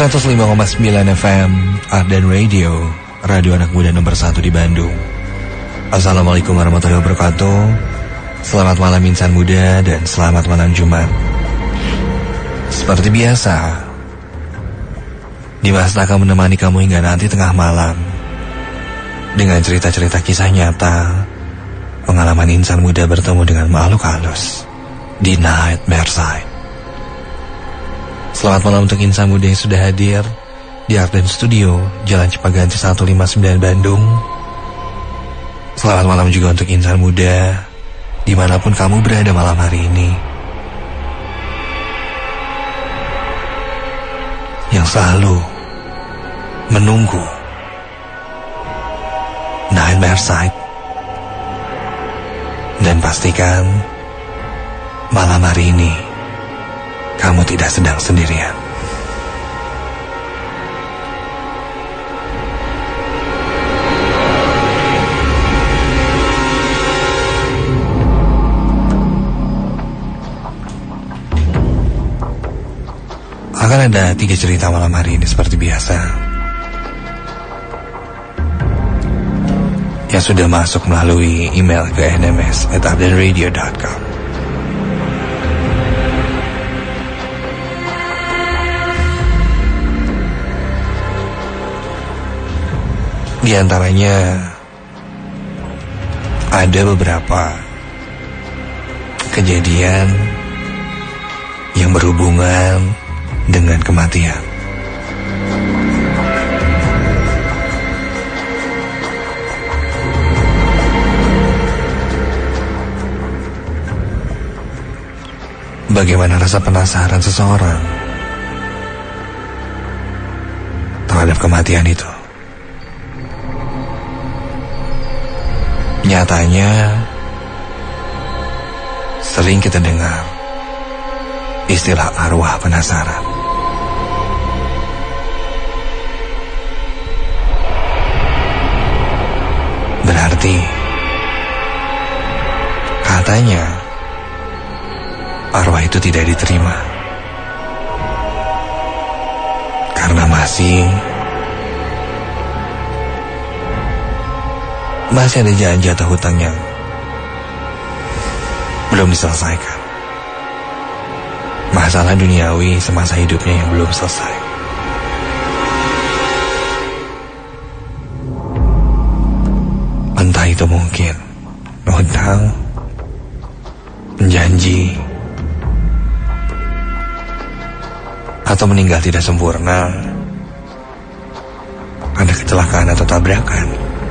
105,9 FM Ardan Radio, radio anak muda nomor 1 di Bandung. Assalamualaikum warahmatullahi wabarakatuh. Selamat malam insan muda dan selamat malam Jumat. Seperti biasa, Dimas akan menemani kamu hingga nanti tengah malam dengan cerita-cerita kisah nyata, pengalaman insan muda bertemu dengan makhluk halus di Nightmare Side. Selamat malam untuk insan muda yang sudah hadir di Ardan Studio, Jalan Cipaganti 159 Bandung. Selamat malam juga untuk insan muda dimanapun kamu berada malam hari ini, yang selalu menunggu Nightmare Side. Dan pastikan malam hari ini kamu tidak sedang sendirian. Akan ada 3 cerita malam hari ini seperti biasa, yang sudah masuk melalui email ke nms@ardanradio.com. Di antaranya ada beberapa kejadian yang berhubungan dengan kematian. Bagaimana rasa penasaran seseorang terhadap kematian itu? Nyatanya sering kita dengar istilah arwah penasaran. Berarti katanya arwah itu tidak diterima karena masih ada jatah hutang yang belum diselesaikan, masalah duniawi semasa hidupnya yang belum selesai. Entah itu mungkin hutang, janji, atau meninggal tidak sempurna, ada kecelakaan atau tabrakan,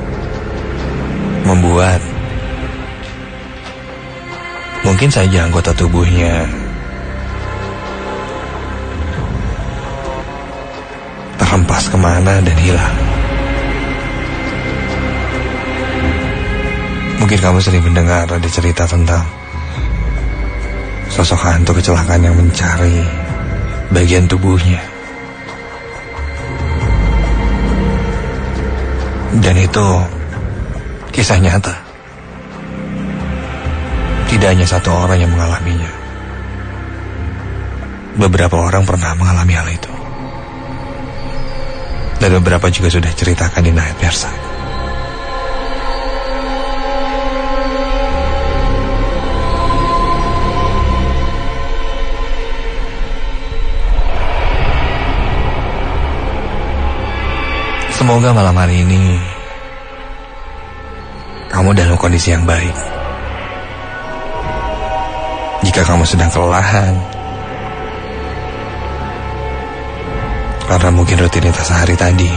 membuat mungkin saja anggota tubuhnya terhempas kemana dan hilang. Mungkin kamu sering mendengar ada cerita tentang sosok hantu kecelakaan yang mencari bagian tubuhnya. Dan itu kisah nyata. Tidak hanya satu orang yang mengalaminya. Beberapa orang pernah mengalami hal itu. Dan beberapa juga sudah ceritakan di Nightmare Side. Semoga malam hari ini kamu dalam kondisi yang baik. Jika kamu sedang kelelahan karena mungkin rutinitas sehari tadi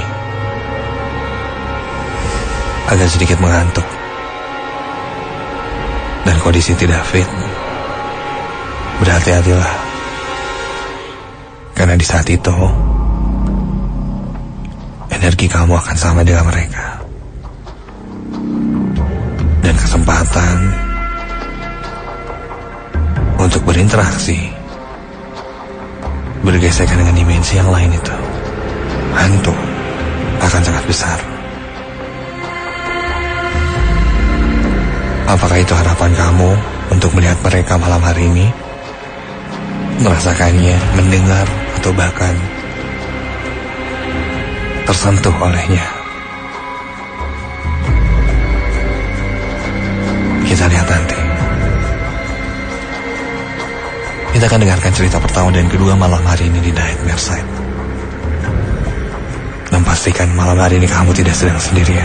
agak sedikit mengantuk dan kondisi tidak fit, berhati-hatilah, karena di saat itu energi kamu akan sama dengan mereka. Dan kesempatan untuk berinteraksi, bergesekan dengan dimensi yang lain itu, hantu, akan sangat besar. Apakah itu harapan kamu untuk melihat mereka malam hari ini? Merasakannya, mendengar, atau bahkan tersentuh olehnya. Kita lihat nanti. Kita akan dengarkan cerita pertama dan kedua malam hari ini di Nightmare Side. Dan pastikan malam hari ini kamu tidak sedang sendirian.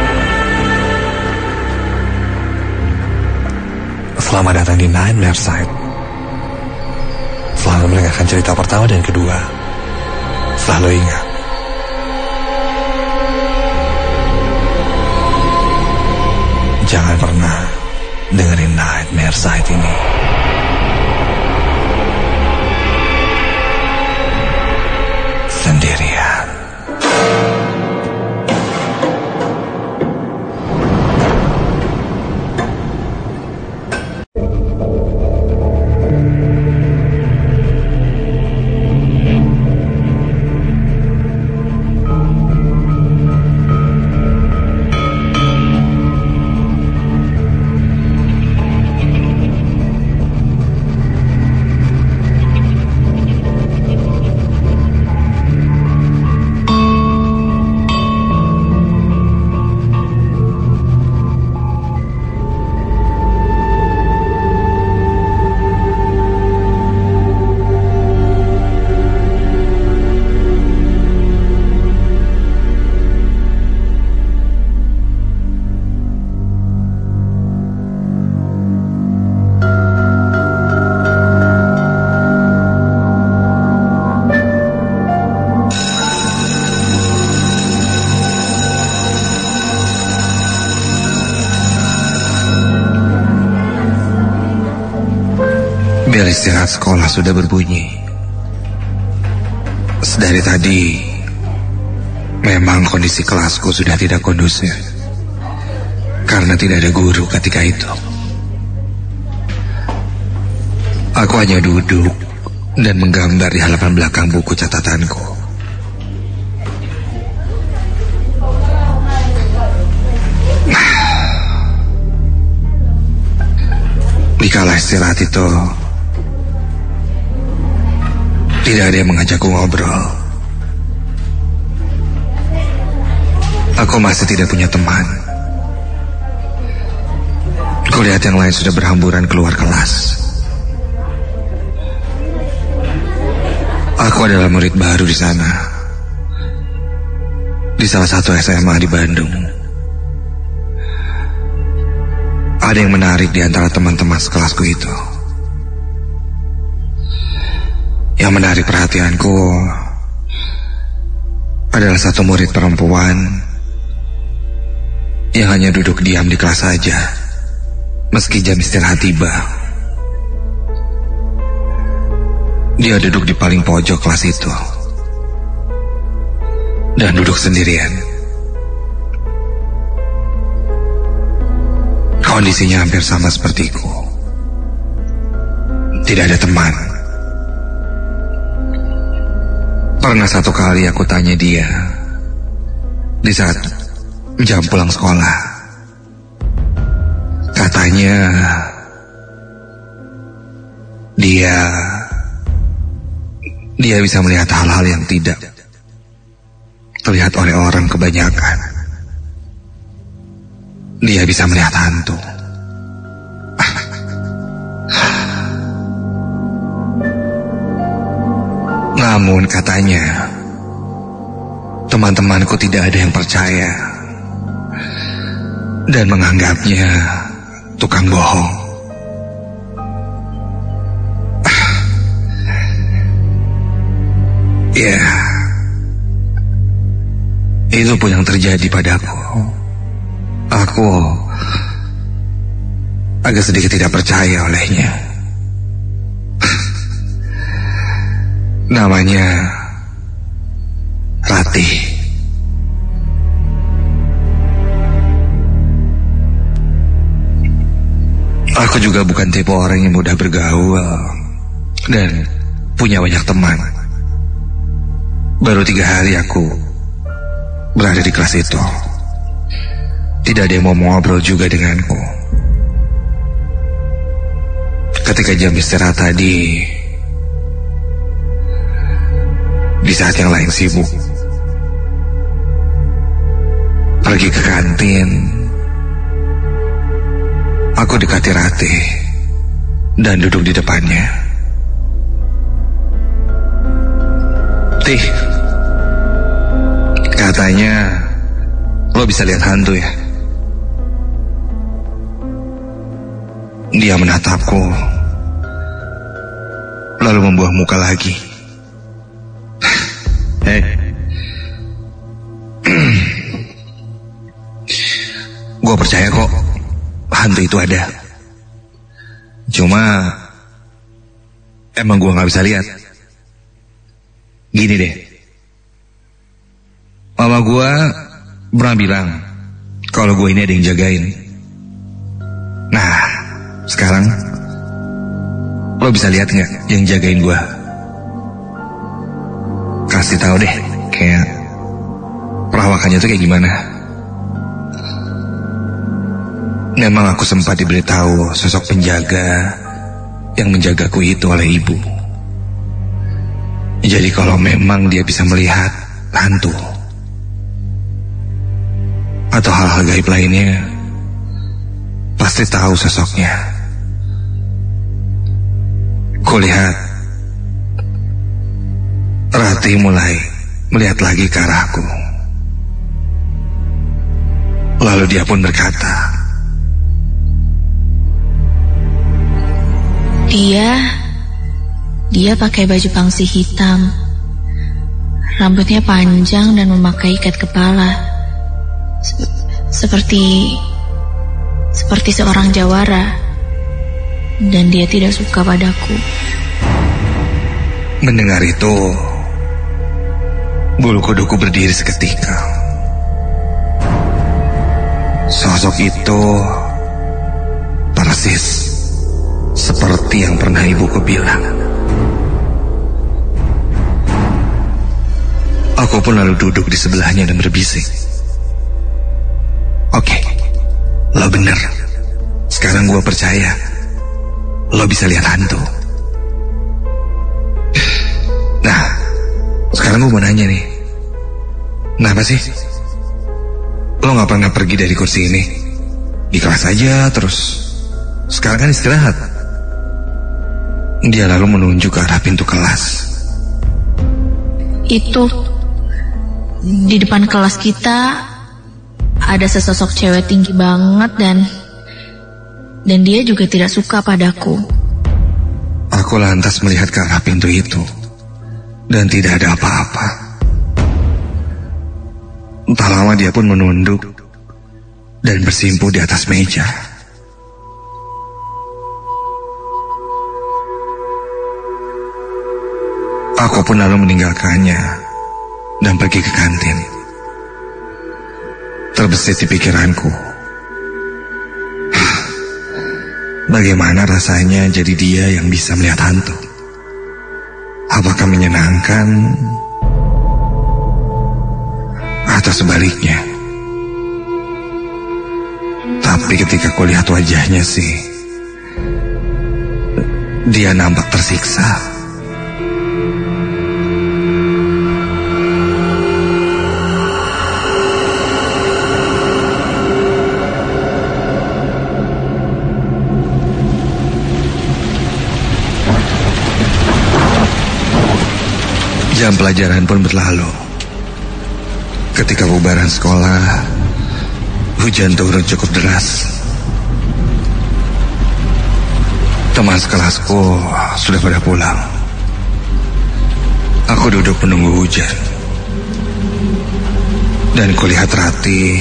Selamat datang di Nightmare Side. Selalu mendengarkan cerita pertama dan kedua. Selalu ingat, jangan pernah dengerin Nightmare Side ini sendirian. Bel istirahat sekolah sudah berbunyi. Sedari tadi, memang kondisi kelasku sudah tidak kondusif karena tidak ada guru ketika itu. Aku hanya duduk dan menggambar di halaman belakang buku catatanku. Di kala istirahat itu, tidak ada yang mengajakku ngobrol. Aku masih tidak punya teman. Kulihat yang lain sudah berhamburan keluar kelas. Aku adalah murid baru di sana, di salah satu SMA di Bandung. Ada yang menarik di antara teman-teman sekelasku itu. Yang menarik perhatianku adalah satu murid perempuan yang hanya duduk diam di kelas saja meski jam istirahat tiba. Dia duduk di paling pojok kelas itu dan duduk sendirian. Kondisinya hampir sama sepertiku. Tidak ada teman. Pernah satu kali aku tanya dia di saat jam pulang sekolah. Katanya dia bisa melihat hal-hal yang tidak terlihat oleh orang kebanyakan. Dia bisa melihat hantu. Namun katanya, teman-temanku tidak ada yang percaya dan menganggapnya tukang bohong. Ya, itu pun yang terjadi padaku. Aku agak sedikit tidak percaya olehnya. Namanya Ratih. Aku juga bukan tipe orang yang mudah bergaul dan punya banyak teman. Baru 3 hari aku berada di kelas itu. Tidak ada yang mau ngobrol juga denganku. Ketika jam istirahat tadi, di saat yang lain sibuk, Pergi ke kantin. Aku dekati Ratih dan duduk di depannya. Tih, katanya lo bisa lihat hantu ya? Dia menatapku, lalu membuang muka lagi. Hei, gue percaya kok hantu itu ada. Cuma emang gue gak bisa lihat. Gini deh, mama gue pernah bilang kalau gue ini ada yang jagain. Nah, sekarang lo bisa lihat gak yang jagain gue? Kasih tahu deh, kayak perawakannya tuh kayak gimana. Memang aku sempat diberitahu sosok penjaga yang menjagaku itu oleh ibu. Jadi kalau memang dia bisa melihat hantu atau hal-hal gaib lainnya, pasti tahu sosoknya. Kulihat Ratih mulai melihat lagi ke arahku. Lalu dia pun berkata, Dia pakai baju pangsi hitam, rambutnya panjang dan memakai ikat kepala, seperti seorang jawara, dan dia tidak suka padaku. Mendengar itu, bulu kuduku berdiri seketika. Sosok itu persis seperti yang pernah ibuku bilang. Aku pun lalu duduk di sebelahnya dan berbisik. Oke, lo bener. Sekarang gue percaya lo bisa lihat hantu. Nah, sekarang gue mau nanya nih, kenapa sih lo gak pernah pergi dari kursi ini? Di kelas aja terus. Sekarang kan istirahat. Dia lalu menunjuk ke arah pintu kelas. Itu di depan kelas kita ada sesosok cewek tinggi banget dan dia juga tidak suka padaku. Aku lantas melihat ke arah pintu itu dan tidak ada apa-apa. Entah lama dia pun menunduk dan bersimpuh di atas meja. Aku pun lalu meninggalkannya dan pergi ke kantin. Terbesit di pikiranku, bagaimana rasanya jadi dia yang bisa melihat hantu? Apakah menyenangkan atau sebaliknya? Tapi ketika kulihat wajahnya sih, dia nampak tersiksa. Jam pelajaran pun berlalu. Ketika bubaran sekolah, hujan turun cukup deras. Teman sekelasku sudah pada pulang. Aku duduk menunggu hujan. Dan kulihat Ratih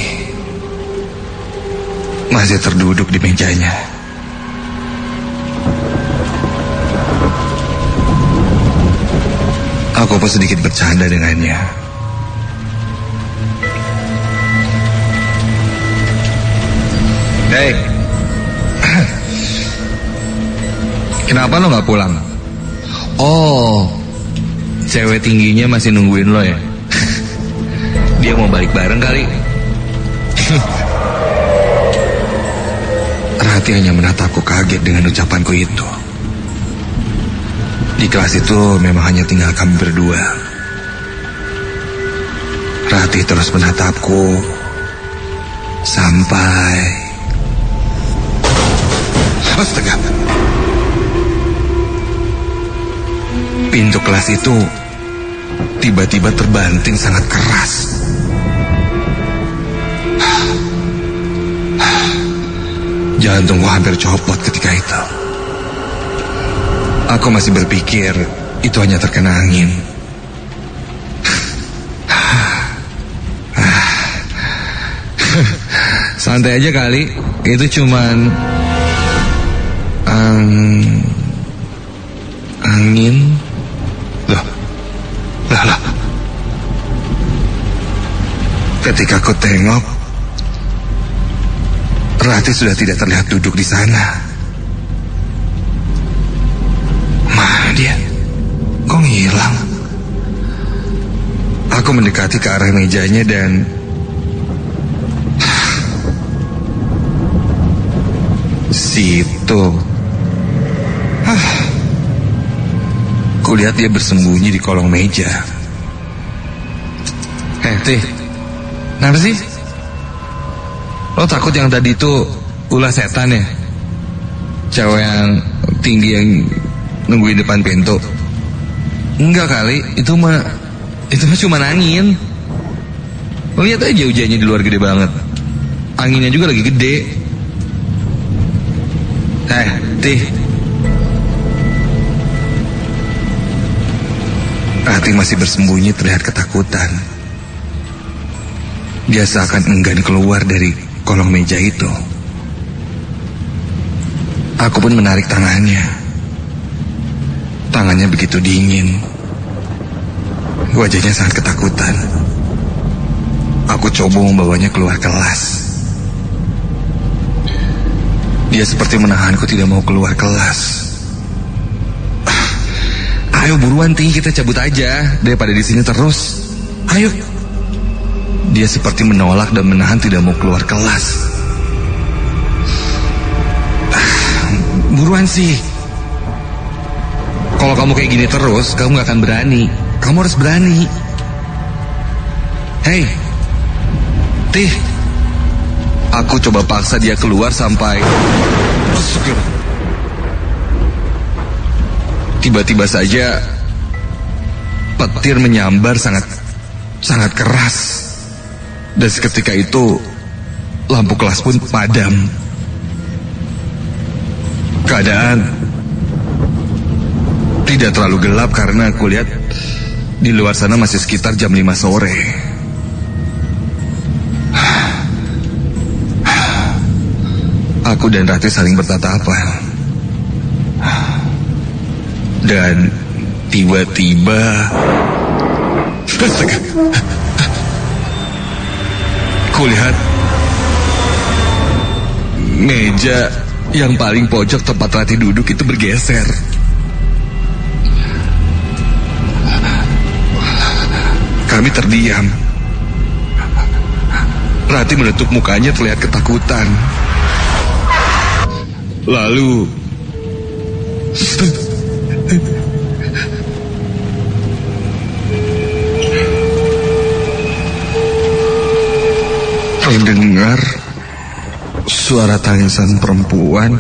masih terduduk di mejanya. Aku pun sedikit bercanda dengannya. Hei, kenapa lo gak pulang? Oh, cewek tingginya masih nungguin lo ya? Dia mau balik bareng kali. Ratih hanya menatapku kaget dengan ucapanku itu. Di kelas itu memang hanya tinggal kami berdua. Ratih terus menatapku Sampai astaga, pintu kelas itu tiba-tiba terbanting sangat keras. Jantungku hampir copot ketika itu. Aku masih berpikir itu hanya terkena angin. Santai aja kali, itu cuman angin. Loh. Ketika aku tengok, Rati sudah tidak terlihat duduk di sana. Mana dia? Kok ngilang? Aku mendekati ke arah mejanya dan situ. Kulihat dia bersembunyi di kolong meja. Tih, kenapa sih? Lo takut yang tadi itu ulah setan ya? Cewek yang tinggi yang nungguin depan pintu. Enggak kali, itu mah cuma angin. Lo lihat aja hujannya di luar gede banget. Anginnya juga lagi gede. Tih. Rati masih bersembunyi terlihat ketakutan. Dia seakan enggan keluar dari kolong meja itu. Aku pun menarik tangannya. Tangannya begitu dingin. Wajahnya sangat ketakutan. Aku coba membawanya keluar kelas. Dia seperti menahanku tidak mau keluar kelas. Ayo buruan Ti, kita cabut aja daripada di sini terus. Ayo. Dia seperti menolak dan menahan tidak mau keluar kelas. Buruan sih. Kalau kamu kayak gini terus, kamu gak akan berani. Kamu harus berani. Hei, Tih. Aku coba paksa dia keluar sampai tiba-tiba saja petir menyambar sangat keras. Dan seketika itu lampu kelas pun padam. Keadaan tidak terlalu gelap karena aku lihat di luar sana masih sekitar jam 5 sore. Aku dan Rati saling bertatapan. Dan tiba-tiba kulihat meja yang paling pojok tempat Rati duduk itu bergeser. Kami terdiam. Rati menutup mukanya terlihat ketakutan. Lalu terdengar suara tangisan perempuan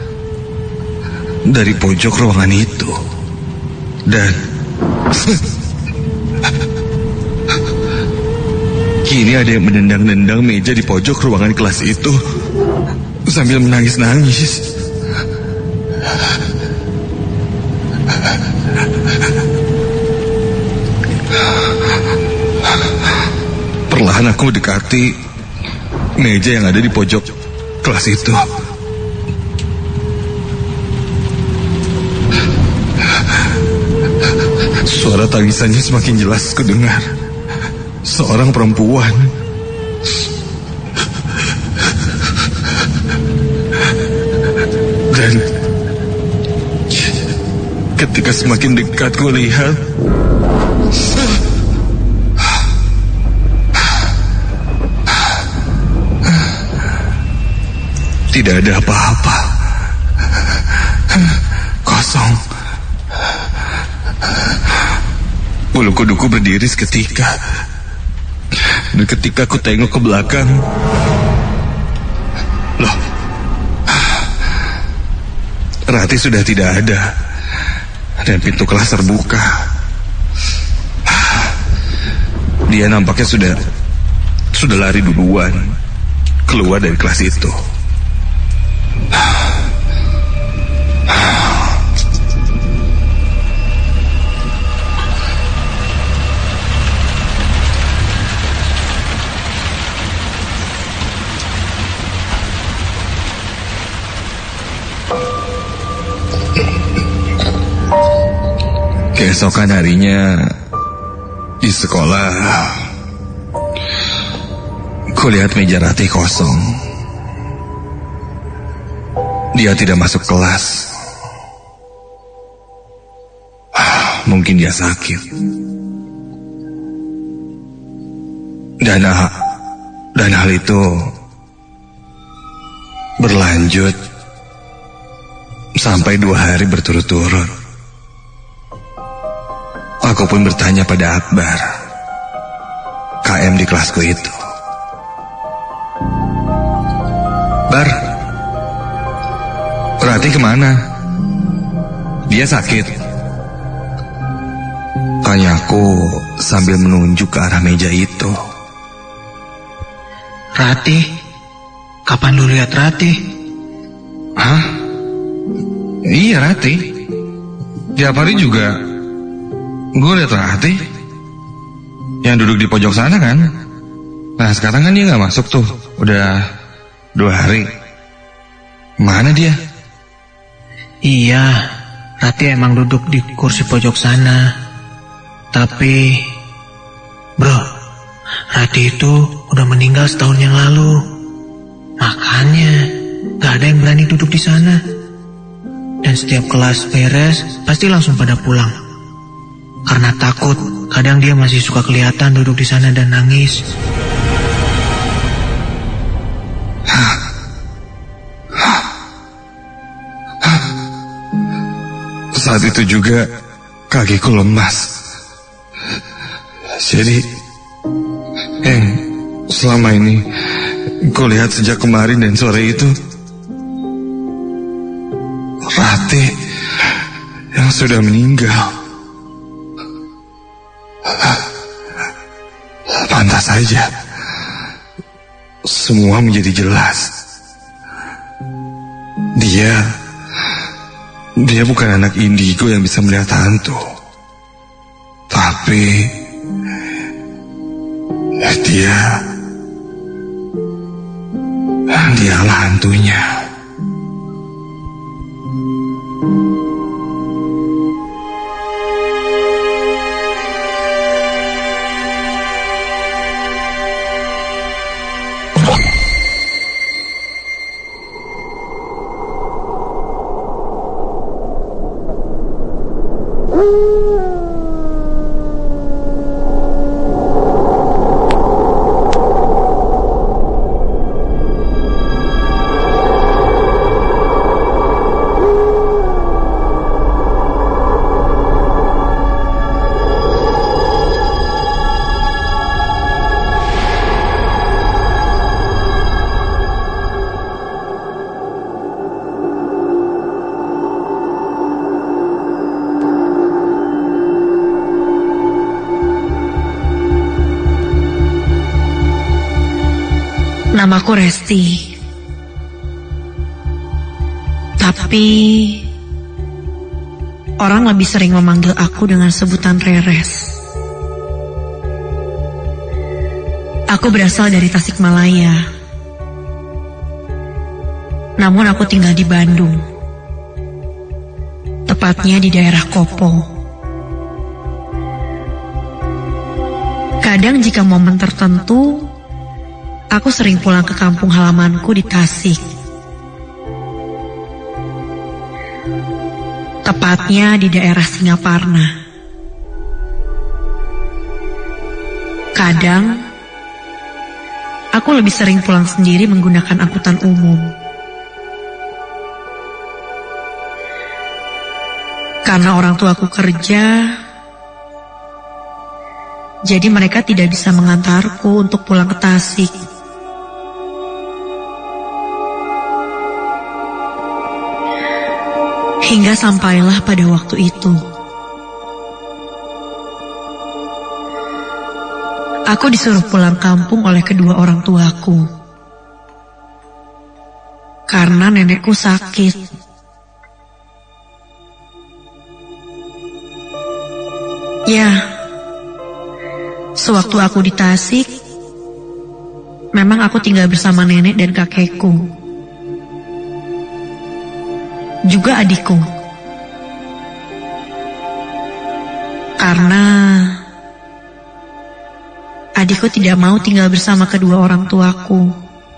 dari pojok ruangan itu. Dan kini ada yang menendang-nendang meja di pojok ruangan kelas itu sambil menangis-nangis. Perlahan aku mendekati meja yang ada di pojok kelas itu. Suara tangisannya semakin jelas kudengar. Seorang perempuan. Dan ketika semakin dekat kulihat, tidak ada apa-apa. Kosong. Bulu kuduku berdiri seketika. Dan ketika aku tengok ke belakang, Rati sudah tidak ada dan pintu kelas terbuka. Dia nampaknya sudah lari duluan keluar dari kelas itu. Keesokan harinya di sekolah, kulihat meja Rati kosong. Dia tidak masuk kelas. Mungkin dia sakit. Dan hal itu berlanjut sampai 2 hari berturut-turut. Aku pun bertanya pada Akbar, KM di kelasku itu. Bar, Rati kemana? Dia sakit? Tanya aku sambil menunjuk ke arah meja itu. Rati? Kapan lu lihat Rati? Hah? Iya Rati. Tiap hari juga gue liat Rati yang duduk di pojok sana kan. Nah sekarang kan dia gak masuk tuh. Udah 2 hari. Mana dia? Iya, Rati emang duduk di kursi pojok sana. Tapi bro, Rati itu udah meninggal setahun yang lalu. Makanya gak ada yang berani duduk di sana. Dan setiap kelas beres pasti langsung pada pulang. Karena takut, kadang dia masih suka kelihatan duduk di sana dan nangis. Saat itu juga kakiku lemas. Jadi, selama ini kulihat sejak kemarin dan sore itu, Rati yang sudah meninggal. Pantas saja semua menjadi jelas. Dia bukan anak indigo yang bisa melihat hantu. Tapi dialah hantunya. Namaku Resti. Tapi orang lebih sering memanggil aku dengan sebutan Reres. Aku berasal dari Tasikmalaya. Namun aku tinggal di Bandung. Tepatnya di daerah Kopo. Kadang jika momen tertentu, aku sering pulang ke kampung halamanku di Tasik. Tepatnya di daerah Singaparna. Kadang, aku lebih sering pulang sendiri menggunakan angkutan umum. Karena orang tuaku kerja, jadi mereka tidak bisa mengantarku untuk pulang ke Tasik. Hingga sampailah pada waktu itu. Aku disuruh pulang kampung oleh kedua orang tuaku. Karena nenekku sakit. Ya, sewaktu aku di Tasik, memang aku tinggal bersama nenek dan kakekku. Juga adikku. Karena adikku tidak mau tinggal bersama kedua orang tuaku.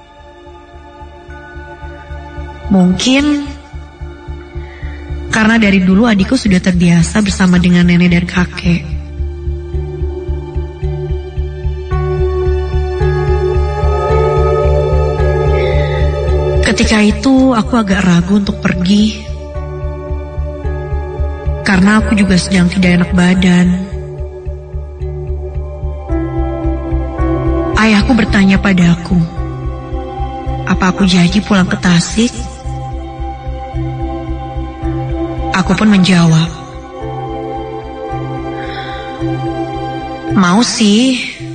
Mungkin karena dari dulu adikku sudah terbiasa bersama dengan nenek dan kakek. Ketika itu aku agak ragu untuk pergi. Karena aku juga sedang tidak enak badan. Ayahku bertanya padaku, apa aku jadi pulang ke Tasik? Aku pun menjawab, mau sih,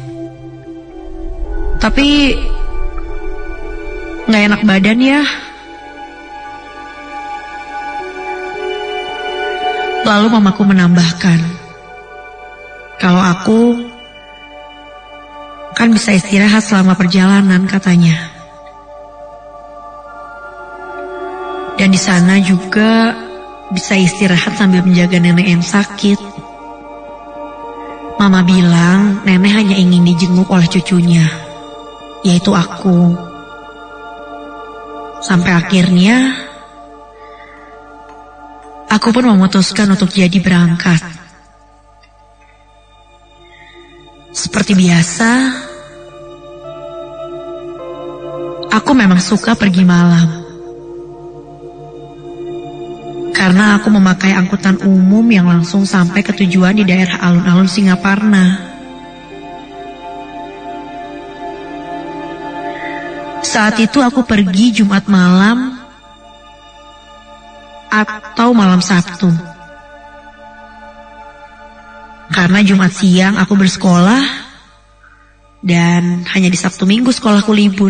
tapi gak enak badan ya. Lalu mamaku menambahkan, kalau aku kan bisa istirahat selama perjalanan katanya. Dan di sana juga bisa istirahat sambil menjaga nenek yang sakit. Mama bilang nenek hanya ingin dijenguk oleh cucunya, yaitu aku. Sampai akhirnya aku pun memutuskan untuk jadi berangkat. Seperti biasa, aku memang suka pergi malam. Karena aku memakai angkutan umum yang langsung sampai ke tujuan di daerah alun-alun Singaparna. Saat itu aku pergi Jumat malam atau malam Sabtu. Karena Jumat siang aku bersekolah dan hanya di Sabtu Minggu sekolahku libur.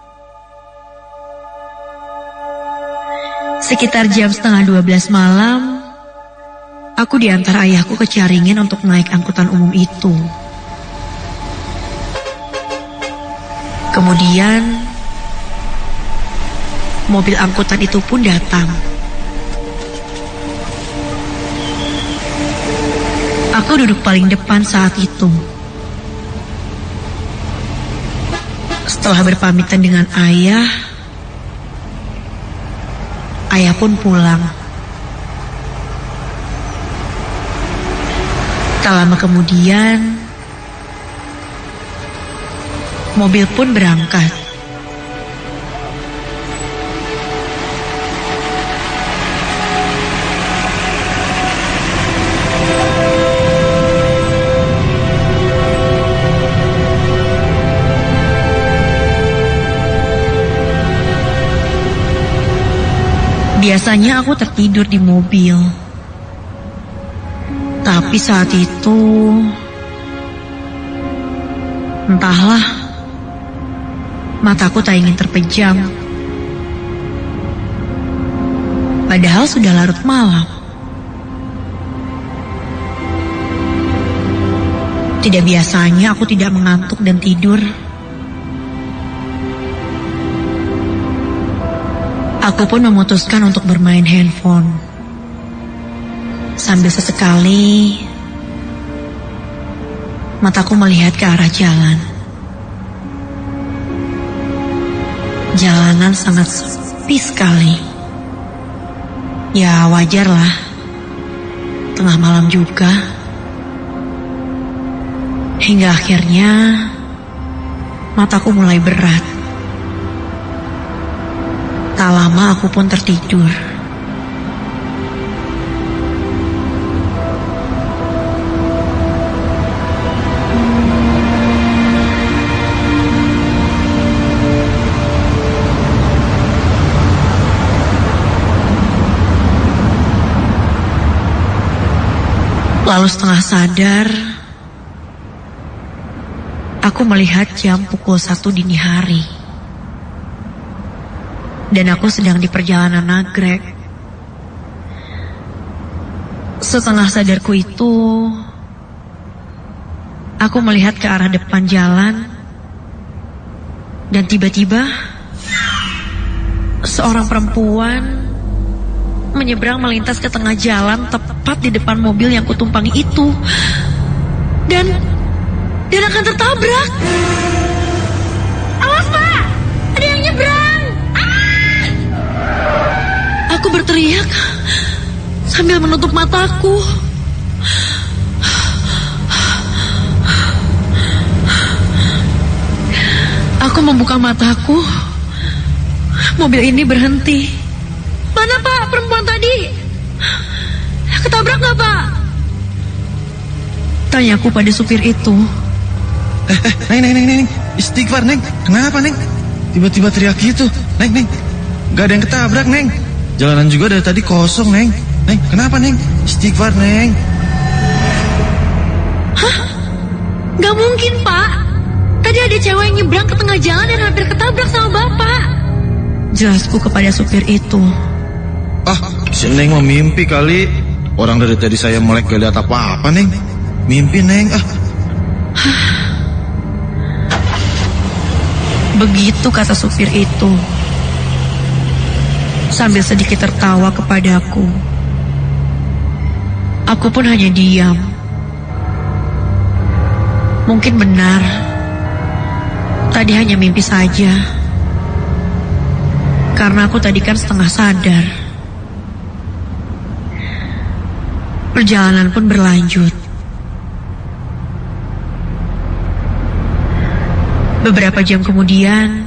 Sekitar jam 11:30 malam, aku diantar ayahku ke Caringin untuk naik angkutan umum itu. Kemudian, mobil angkutan itu pun datang. Aku duduk paling depan saat itu. Setelah berpamitan dengan ayah pun pulang. Tak lama kemudian, mobil pun berangkat. Biasanya aku tertidur di mobil. Tapi saat itu, entahlah, mataku tak ingin terpejam. Padahal sudah larut malam. Tidak biasanya aku tidak mengantuk dan tidur. Aku pun memutuskan untuk bermain handphone. Sambil sesekali mataku melihat ke arah jalan. Jalanan sangat sepi sekali. Ya wajarlah, tengah malam juga. Hingga akhirnya mataku mulai berat. Tak lama aku pun tertidur. Lalu setengah sadar, aku melihat jam pukul 1 dini hari. Dan aku sedang di perjalanan nagrek. Setengah sadarku itu, aku melihat ke arah depan jalan. Dan tiba-tiba, seorang perempuan menyeberang melintas ke tengah jalan tepat di depan mobil yang kutumpangi itu. Dan akan tertabrak. Awas Pak, ada yang nyebrang. Aku berteriak sambil menutup mataku. Aku membuka mataku. Mobil ini berhenti. Mana Pak perempuan tadi? Ketabrak gak Pak? Tanyaku pada supir itu. Neng, istighfar Neng. Kenapa Neng? Tiba-tiba teriak gitu. Neng, gak ada yang ketabrak Neng. Jalanan juga dari tadi kosong Neng. Neng, kenapa Neng? Istighfar Neng. Hah? Gak mungkin Pak. Tadi ada cewek yang nyebrang ke tengah jalan dan hampir ketabrak sama Bapak. Jelasku kepada supir itu. Si Neng mau mimpi kali. Orang dari tadi saya melek gak lihat apa-apa Neng. Mimpi Neng. Begitu kata supir itu, sambil sedikit tertawa kepadaku. Aku pun hanya diam. Mungkin benar, tadi hanya mimpi saja. Karena aku tadi kan setengah sadar. Perjalanan pun berlanjut. Beberapa jam kemudian,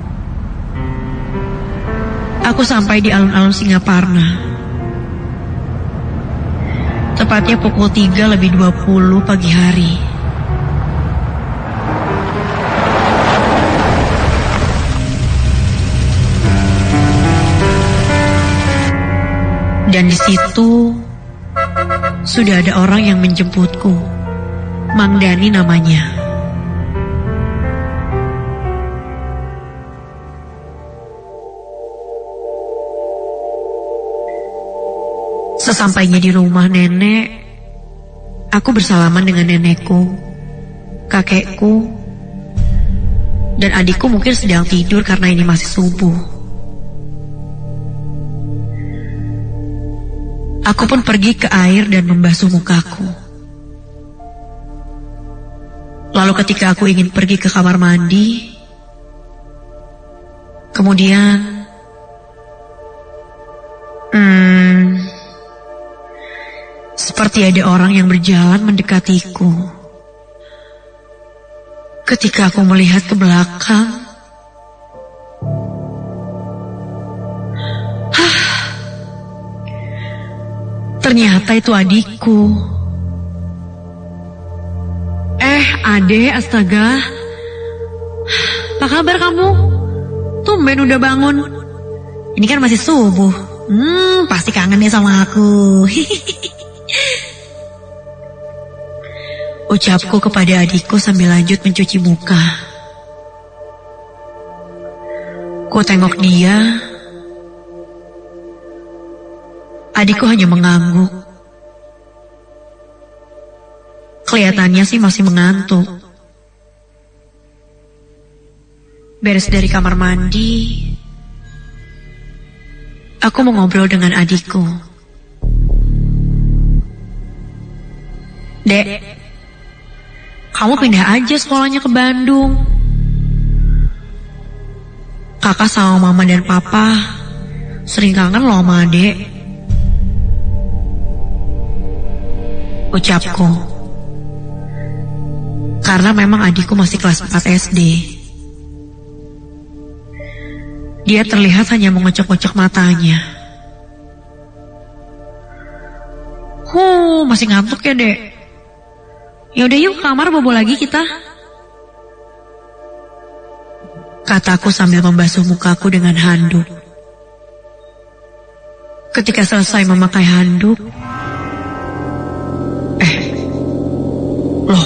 aku sampai di alun-alun Singaparna. Tepatnya pukul 3:20 pagi hari. Dan di situ sudah ada orang yang menjemputku. Mang Dani namanya. Sesampainya di rumah nenek, aku bersalaman dengan nenekku, kakekku, dan adikku mungkin sedang tidur karena ini masih subuh. Aku pun pergi ke air dan membasuh mukaku. Lalu ketika aku ingin pergi ke kamar mandi, kemudian seperti ada orang yang berjalan mendekatiku. Ketika aku melihat ke belakang, ternyata itu adikku. Ade, astaga. Apa kabar kamu? Tumben udah bangun. Ini kan masih subuh. Pasti kangen ya sama aku. Ucapku kepada adikku sambil lanjut mencuci muka. Ku tengok dia. Adikku hanya mengangguk. Kelihatannya sih masih mengantuk. Beres dari kamar mandi, aku mau ngobrol dengan adikku. Dek, kamu pindah aja sekolahnya ke Bandung. Kakak sama mama dan papa sering kangen loh sama adek. Ucapku. Karena memang adikku masih kelas 4 SD. Dia terlihat hanya mengocok-ocok matanya. Masih ngantuk ya dek? Yaudah yuk ke kamar bobo lagi kita. Kataku sambil membasuh mukaku dengan handuk. Ketika selesai memakai handuk, Loh,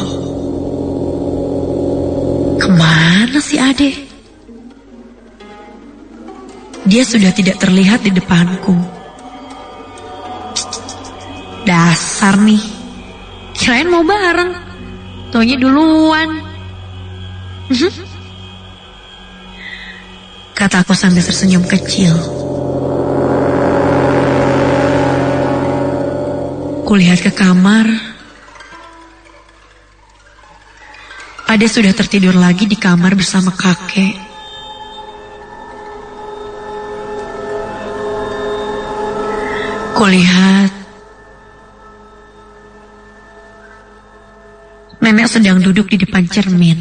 kemana si Ade? Dia sudah tidak terlihat di depanku. Dasar nih, kirain mau bareng, taunya duluan. Kataku sambil tersenyum kecil. Kulihat ke kamar. Ade sudah tertidur lagi di kamar bersama kakek. Kulihat nenek sedang duduk di depan cermin.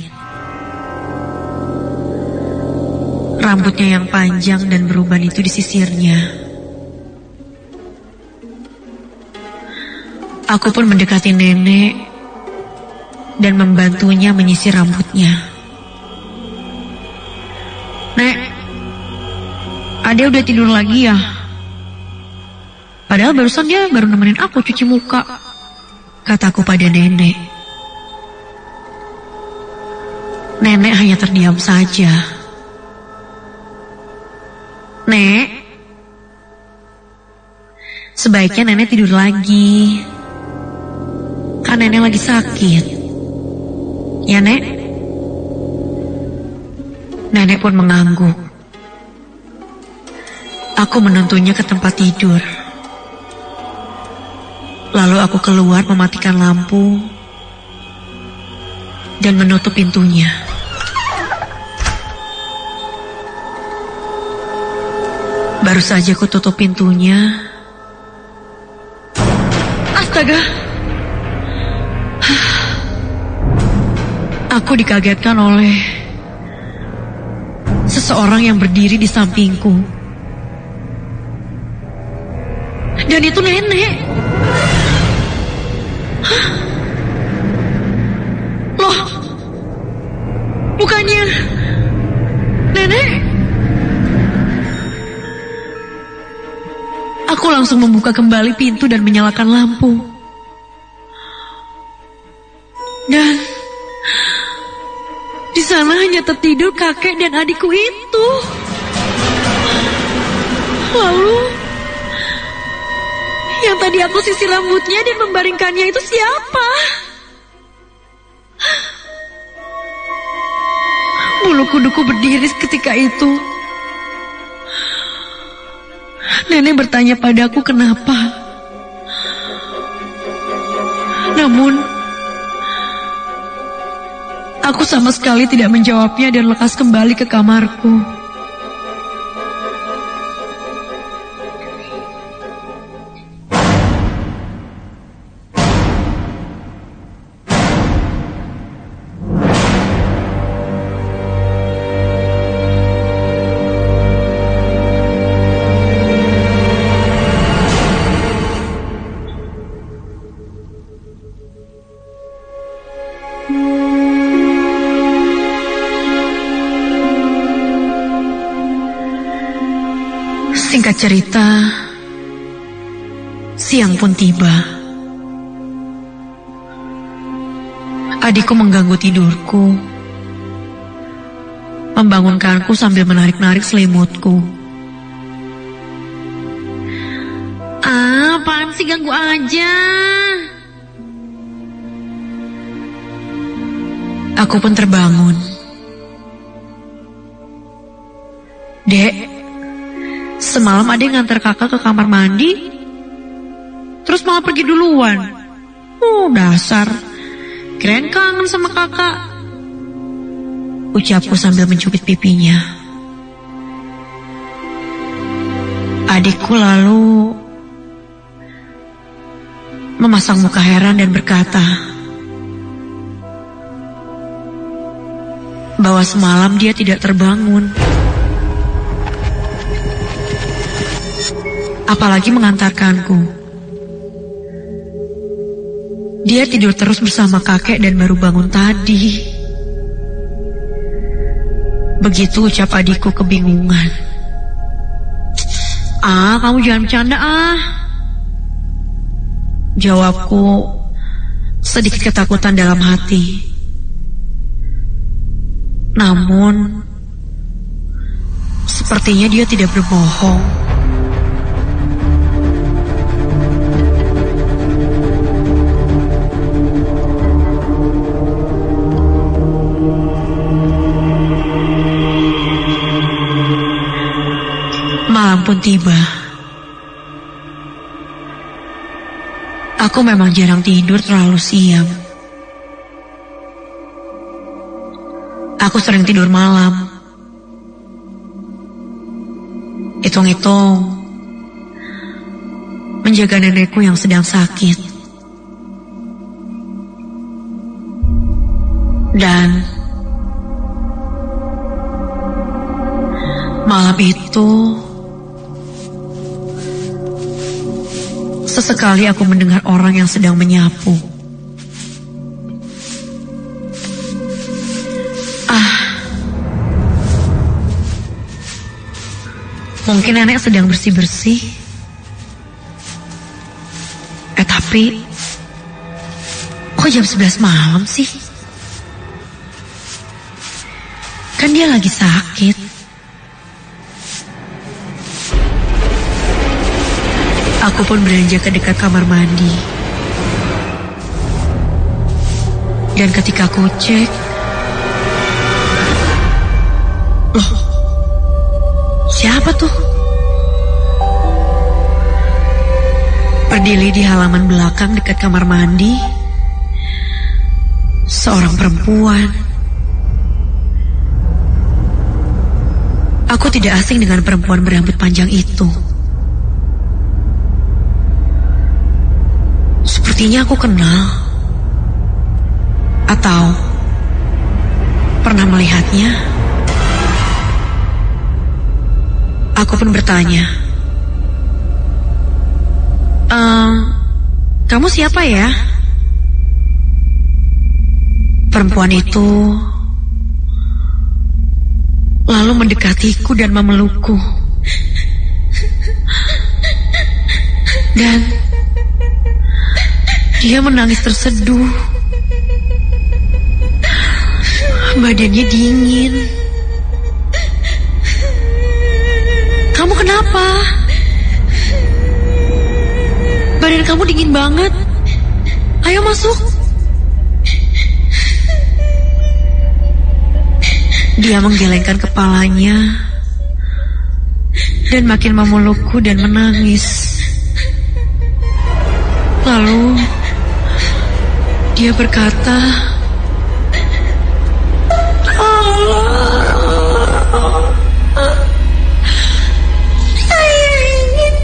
Rambutnya yang panjang dan beruban itu disisirnya. Aku pun mendekati nenek dan membantunya menyisir rambutnya. Nek, Ade udah tidur lagi ya? Padahal barusan dia baru nemenin aku cuci muka, kataku pada nenek. Nenek hanya terdiam saja. Nek, sebaiknya nenek tidur lagi. Kan nenek lagi sakit. Ya, Nek? Nenek pun mengangguk. Aku menuntunnya ke tempat tidur. Lalu aku keluar mematikan lampu dan menutup pintunya. Baru saja aku tutup pintunya. Astaga! Aku dikagetkan oleh seseorang yang berdiri di sampingku. Dan itu nenek. Hah? Loh, bukannya nenek? Aku langsung membuka kembali pintu dan menyalakan lampu. Dan di sana hanya tertidur kakek dan adikku itu. Lalu, yang tadi aku sisir rambutnya dan membaringkannya itu siapa? Bulu kuduku berdiri ketika itu. Nenek bertanya padaku kenapa. Namun, aku sama sekali tidak menjawabnya dan lekas kembali ke kamarku. Singkat cerita, siang pun tiba. Adikku mengganggu tidurku, membangunkanku sambil menarik-narik selimutku. Apaan sih, ganggu aja. Aku pun terbangun. Dek, semalam Ade ngantar kakak ke kamar mandi, terus malah pergi duluan. Dasar, kirain kangen sama kakak, ucapku sambil mencubit pipinya. Adikku lalu memasang muka heran dan berkata bahwa semalam dia tidak terbangun, apalagi mengantarkanku. Dia tidur terus bersama kakek dan baru bangun tadi. Begitu ucap adikku kebingungan. Kamu jangan bercanda, jawabku sedikit ketakutan dalam hati. Namun, sepertinya dia tidak berbohong. Malam pun tiba. Aku memang jarang tidur terlalu siang. Aku sering tidur malam. Hitung-hitung, menjaga nenekku yang sedang sakit. Dan malam itu, sesekali aku mendengar orang yang sedang menyapu. Mungkin nenek sedang bersih-bersih. Tapi kok jam 11 malam sih? Kan dia lagi sakit. Aku pun beranjak ke dekat kamar mandi. Dan ketika aku cek, loh, siapa tuh? Berdiri di halaman belakang dekat kamar mandi, seorang perempuan. Aku tidak asing dengan perempuan berambut panjang itu. Sepertinya aku kenal. Atau pernah melihatnya. Aku pun bertanya, kamu siapa ya? Perempuan itu lalu mendekatiku dan memelukku. Dan dia menangis terseduh. Badannya dingin. Kamu kenapa? Badan kamu dingin banget. Ayo masuk. Dia menggelengkan kepalanya dan makin memelukku dan menangis. Lalu dia berkata, saya ingin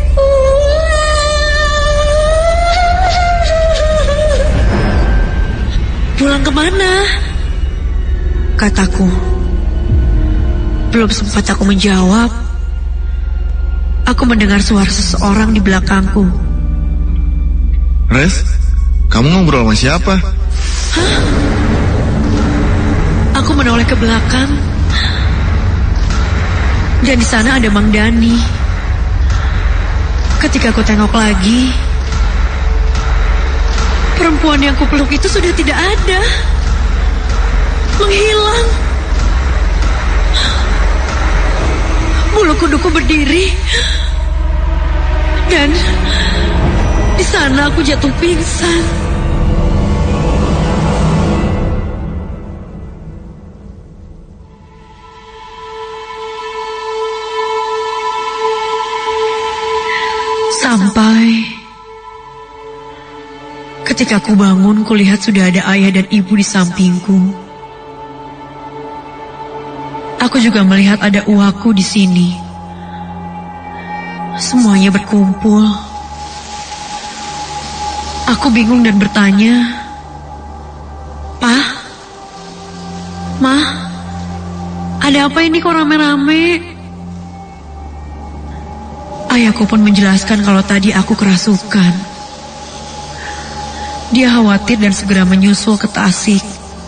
pulang kemana? Kataku. Belum sempat aku menjawab, aku mendengar suara seseorang di belakangku. Res, kamu ngobrol sama siapa? Hah? Aku menoleh ke belakang, dan di sana ada Mang Dani. Ketika aku tengok lagi, perempuan yang kupeluk itu sudah tidak ada, menghilang. Bulu kuduku berdiri, dan di sana aku jatuh pingsan. Sampai ketika aku bangun, kulihat sudah ada ayah dan ibu di sampingku. Aku juga melihat ada uakku di sini. Semuanya berkumpul. Aku bingung dan bertanya, "Pak, Ma, ada apa ini kok rame-rame?" Ayahku pun menjelaskan kalau tadi aku kerasukan. Dia khawatir dan segera menyusul ke Tasik.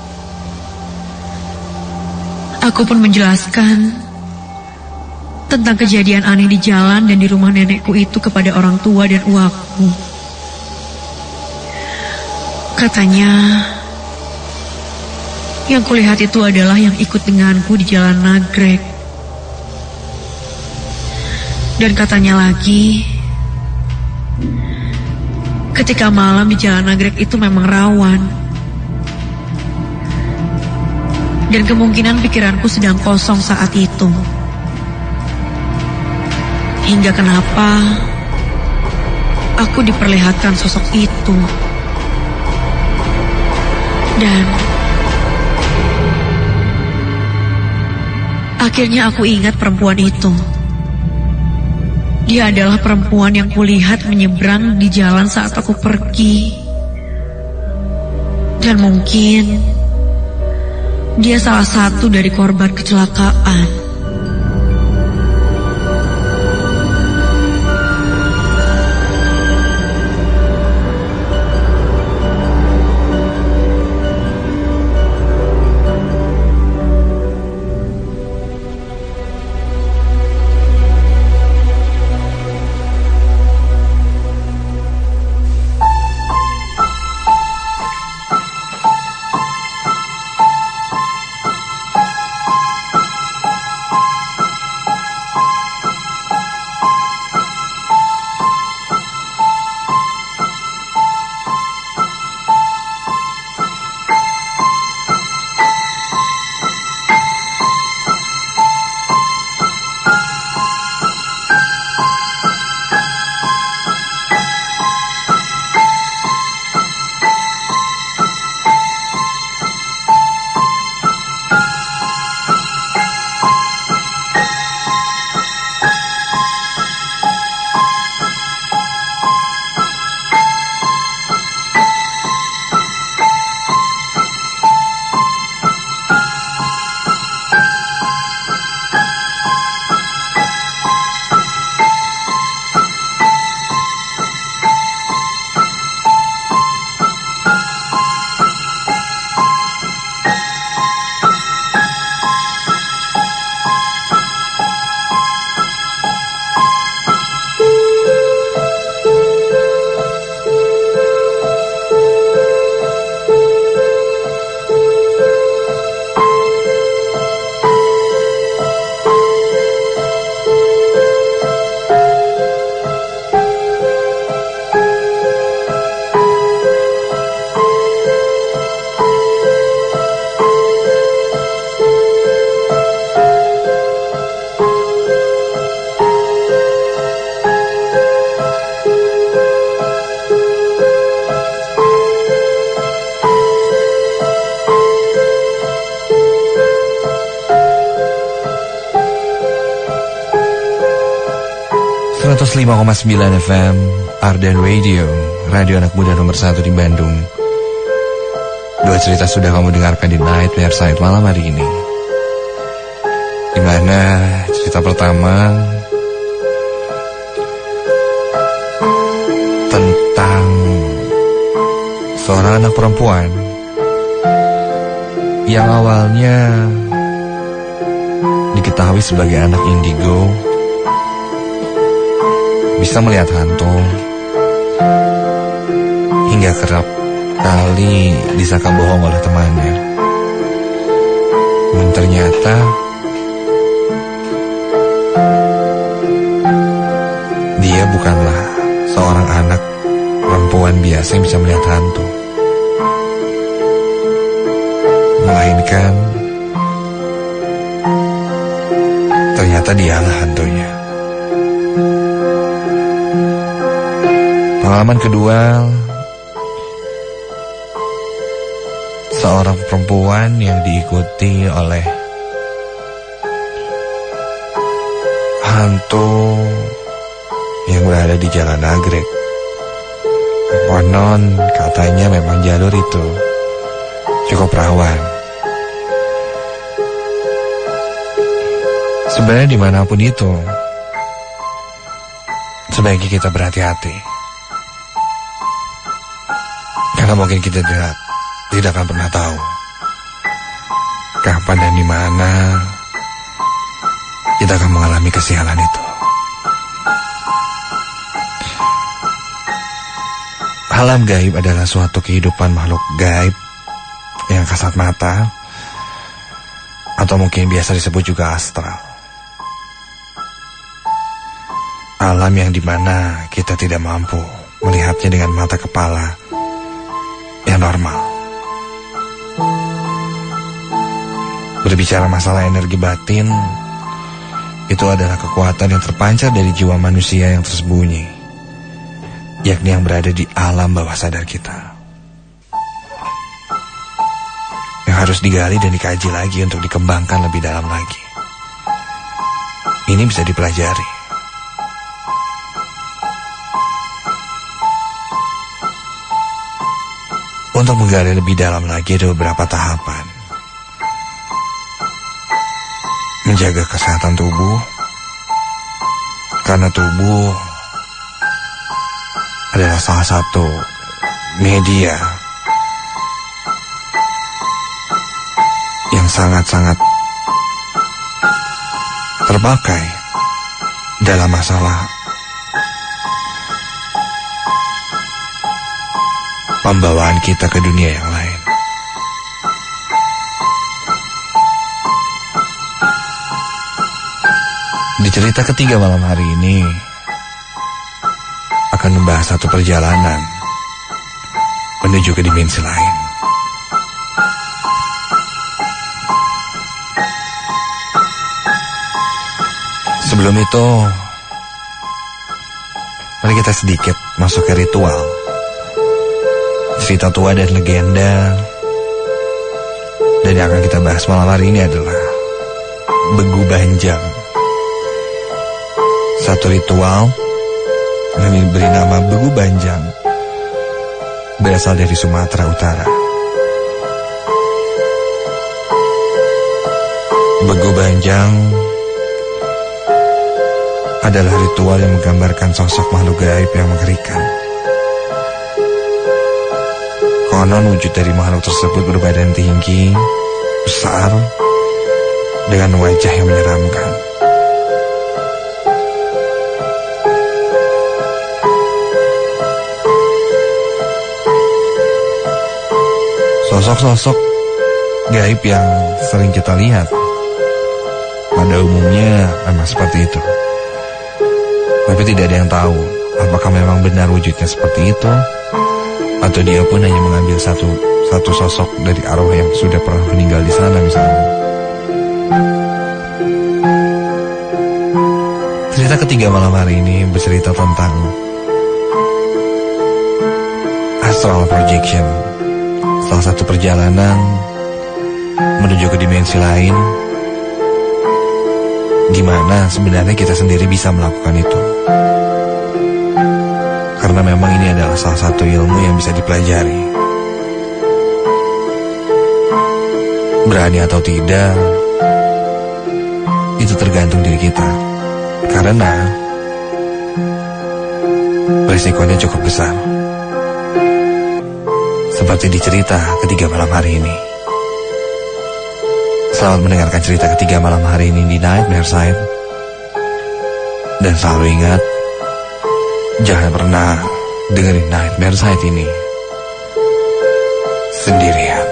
Aku pun menjelaskan tentang kejadian aneh di jalan dan di rumah nenekku itu kepada orang tua dan uakku. Katanya yang kulihat itu adalah yang ikut denganku di Jalan Nagrek. Dan katanya lagi, ketika malam di Jalan Nagrek itu memang rawan. Dan kemungkinan pikiranku sedang kosong saat itu. Hingga kenapa aku diperlihatkan sosok itu. Dan akhirnya aku ingat perempuan itu. Dia adalah perempuan yang kulihat menyeberang di jalan saat aku pergi. Dan mungkin dia salah satu dari korban kecelakaan. .9 FM Ardan Radio, radio anak muda nomor 1 di Bandung. Dua cerita sudah kamu dengarkan di Nightmare Side malam hari ini. Dimana cerita pertama tentang seorang anak perempuan yang awalnya diketahui sebagai anak indigo, bisa melihat hantu, hingga kerap kali disangka bohong oleh temannya. Dan ternyata dia bukanlah seorang anak perempuan biasa yang bisa melihat hantu, melainkan ternyata dialah hantunya. Pengalaman kedua, seorang perempuan yang diikuti oleh hantu yang berada di Jalan Nagrek. Konon katanya memang jalur itu cukup rawan. Sebenarnya dimanapun itu, sebaiknya kita berhati-hati. Karena mungkin kita tidak akan pernah tahu kapan dan di mana kita akan mengalami kesialan itu. Alam gaib adalah suatu kehidupan makhluk gaib yang kasat mata, atau mungkin biasa disebut juga astral. Alam yang dimana kita tidak mampu melihatnya dengan mata kepala yang normal. Berbicara masalah energi batin, itu adalah kekuatan yang terpancar dari jiwa manusia yang tersembunyi, yakni yang berada di alam bawah sadar kita, yang harus digali dan dikaji lagi untuk dikembangkan lebih dalam lagi. Ini bisa dipelajari. Untuk menggali lebih dalam lagi ada beberapa tahapan. Menjaga kesehatan tubuh, karena tubuh adalah salah satu media yang sangat-sangat terpakai dalam masalah pembawaan kita ke dunia yang lain. Di cerita ketiga malam hari ini akan membahas satu perjalanan menuju ke dimensi lain. Sebelum itu, mari kita sedikit masuk ke ritual. Cerita tua dan legenda. Dan yang akan kita bahas malam hari ini adalah Begu Banjang. Satu ritual yang diberi nama Begu Banjang berasal dari Sumatera Utara. Begu Banjang adalah ritual yang menggambarkan sosok makhluk gaib yang mengerikan. Konon wujud dari makhluk tersebut berbadan tinggi, besar, dengan wajah yang menyeramkan. Sosok-sosok gaib yang sering kita lihat pada umumnya memang seperti itu. Tapi tidak ada yang tahu apakah memang benar wujudnya seperti itu, atau dia pun hanya mengambil satu sosok dari arwah yang sudah pernah meninggal di sana misalnya. Cerita ketiga malam hari ini bercerita tentang astral projection, salah satu perjalanan menuju ke dimensi lain, di mana sebenarnya kita sendiri bisa melakukan itu. Karena memang ini adalah salah satu ilmu yang bisa dipelajari. Berani atau tidak, itu tergantung diri kita. Karena risikonya cukup besar. Seperti di cerita ketiga malam hari ini. Selamat mendengarkan cerita ketiga malam hari ini di Nightmare Side. Dan selalu ingat, jangan pernah dengerin Nightmare Side ini sendirian.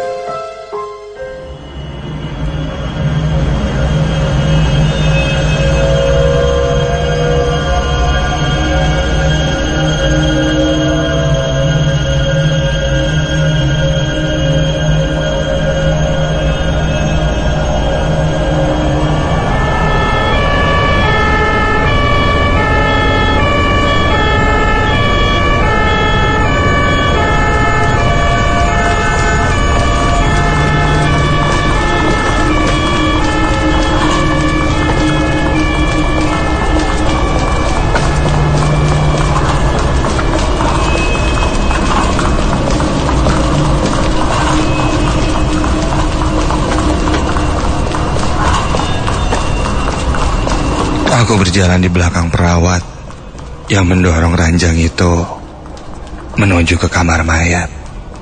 Aku berjalan di belakang perawat yang mendorong ranjang itu menuju ke kamar mayat.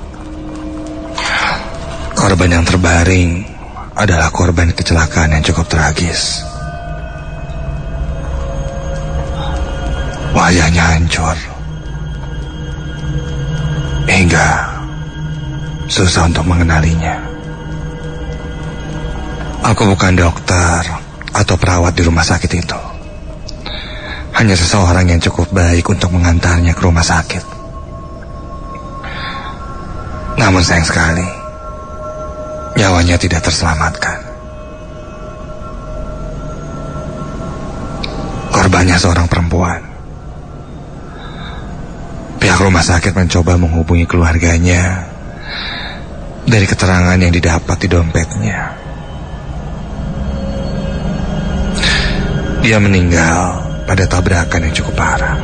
Korban yang terbaring adalah korban kecelakaan yang cukup tragis. Wajahnya hancur, hingga susah untuk mengenalinya. Aku bukan dokter atau perawat di rumah sakit itu. Hanya seseorang yang cukup baik untuk mengantarnya ke rumah sakit. Namun sayang sekali, nyawanya tidak terselamatkan. Korbannya seorang perempuan. Pihak rumah sakit mencoba menghubungi keluarganya dari keterangan yang didapat di dompetnya. Dia meninggal pada tabrakan yang cukup parah.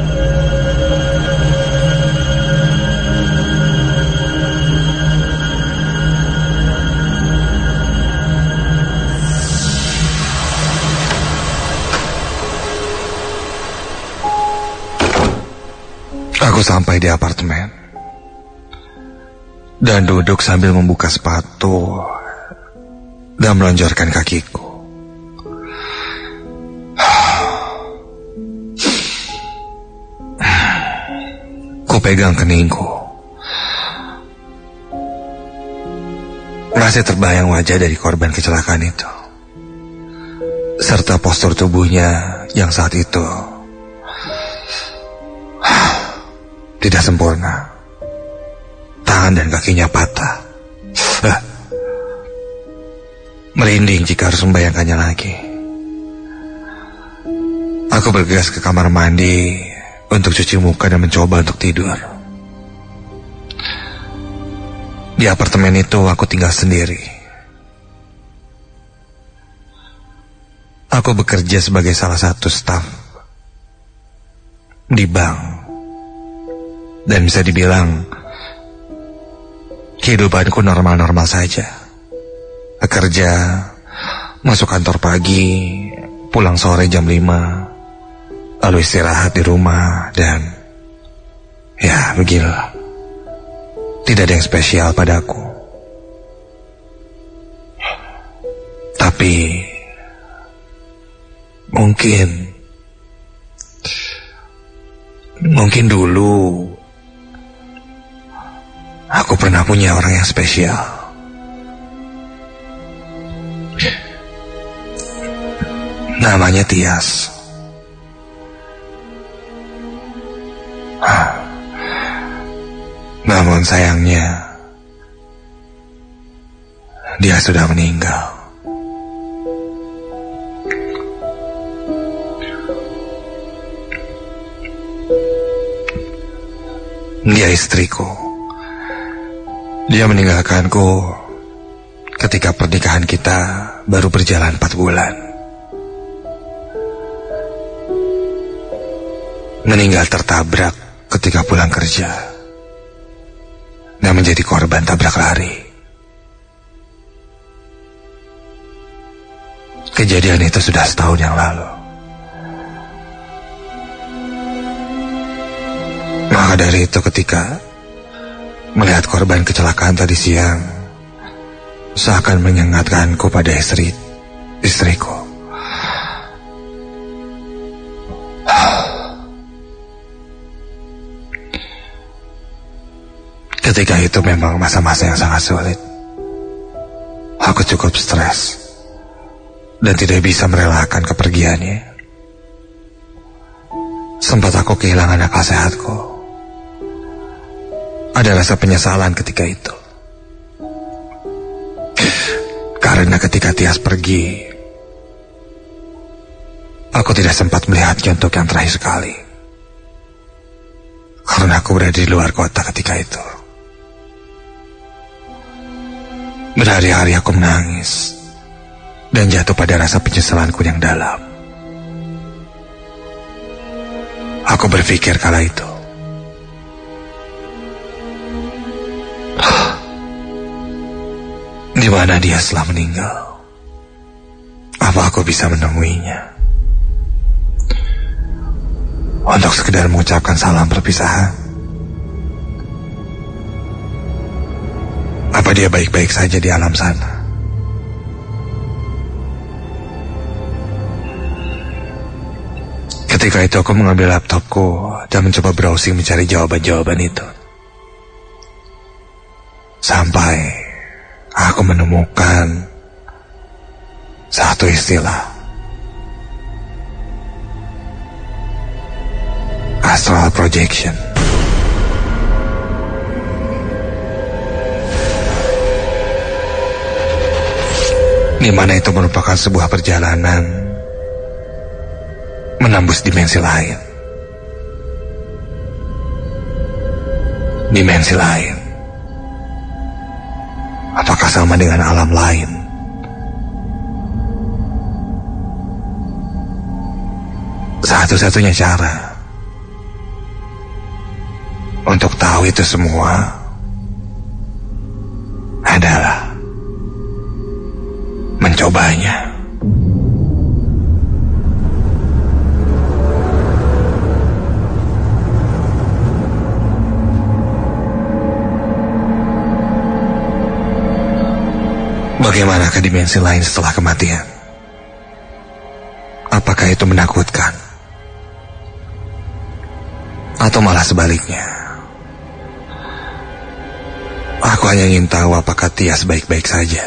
Aku sampai di apartemen dan duduk sambil membuka sepatu dan melonjorkan kakiku. Ku pegang keningku. Masih terbayang wajah dari korban kecelakaan itu, serta postur tubuhnya yang saat itu tidak sempurna. Tangan dan kakinya patah. Merinding jika harus membayangkannya lagi. Aku bergegas ke kamar mandi untuk cuci muka dan mencoba untuk tidur. Di apartemen itu aku tinggal sendiri. Aku bekerja sebagai salah satu staf di bank. Dan bisa dibilang kehidupanku normal-normal saja. Bekerja, masuk kantor pagi, pulang sore jam 5, lalu istirahat di rumah, dan ya beginilah. Tidak ada yang spesial padaku. Tapi mungkin dulu aku pernah punya orang yang spesial. Namanya Tias. Namun sayangnya dia sudah meninggal. Dia istriku. Dia meninggalkanku ketika pernikahan kita baru berjalan 4 bulan. Meninggal tertabrak ketika pulang kerja dan menjadi korban tabrak lari. Kejadian itu sudah setahun yang lalu. Maka dari itu ketika melihat korban kecelakaan tadi siang, seakan mengingatkanku pada istriku. Ketika itu memang masa-masa yang sangat sulit. Aku cukup stres dan tidak bisa merelakan kepergiannya. Sempat aku kehilangan akal sehatku. Ada rasa penyesalan ketika itu. Karena ketika Tias pergi, aku tidak sempat melihatnya untuk yang terakhir kali. Karena aku berada di luar kota ketika itu. Berhari-hari aku menangis dan jatuh pada rasa penyesalanku yang dalam. Aku berpikir kala itu, di mana dia setelah meninggal? Apa aku bisa menemuinya untuk sekedar mengucapkan salam perpisahan? Apa dia baik-baik saja di alam sana? Ketika itu aku mengambil laptopku dan mencoba browsing mencari jawaban-jawaban itu. Sampai aku menemukan satu istilah, astral projection. Di mana itu merupakan sebuah perjalanan menembus dimensi lain. Dimensi lain. Apakah sama dengan alam lain? Satu-satunya cara untuk tahu itu semua adalah mencobanya. Bagaimanakah dimensi lain setelah kematian? Apakah itu menakutkan? Atau malah sebaliknya? Aku hanya ingin tahu apakah Tias baik-baik saja.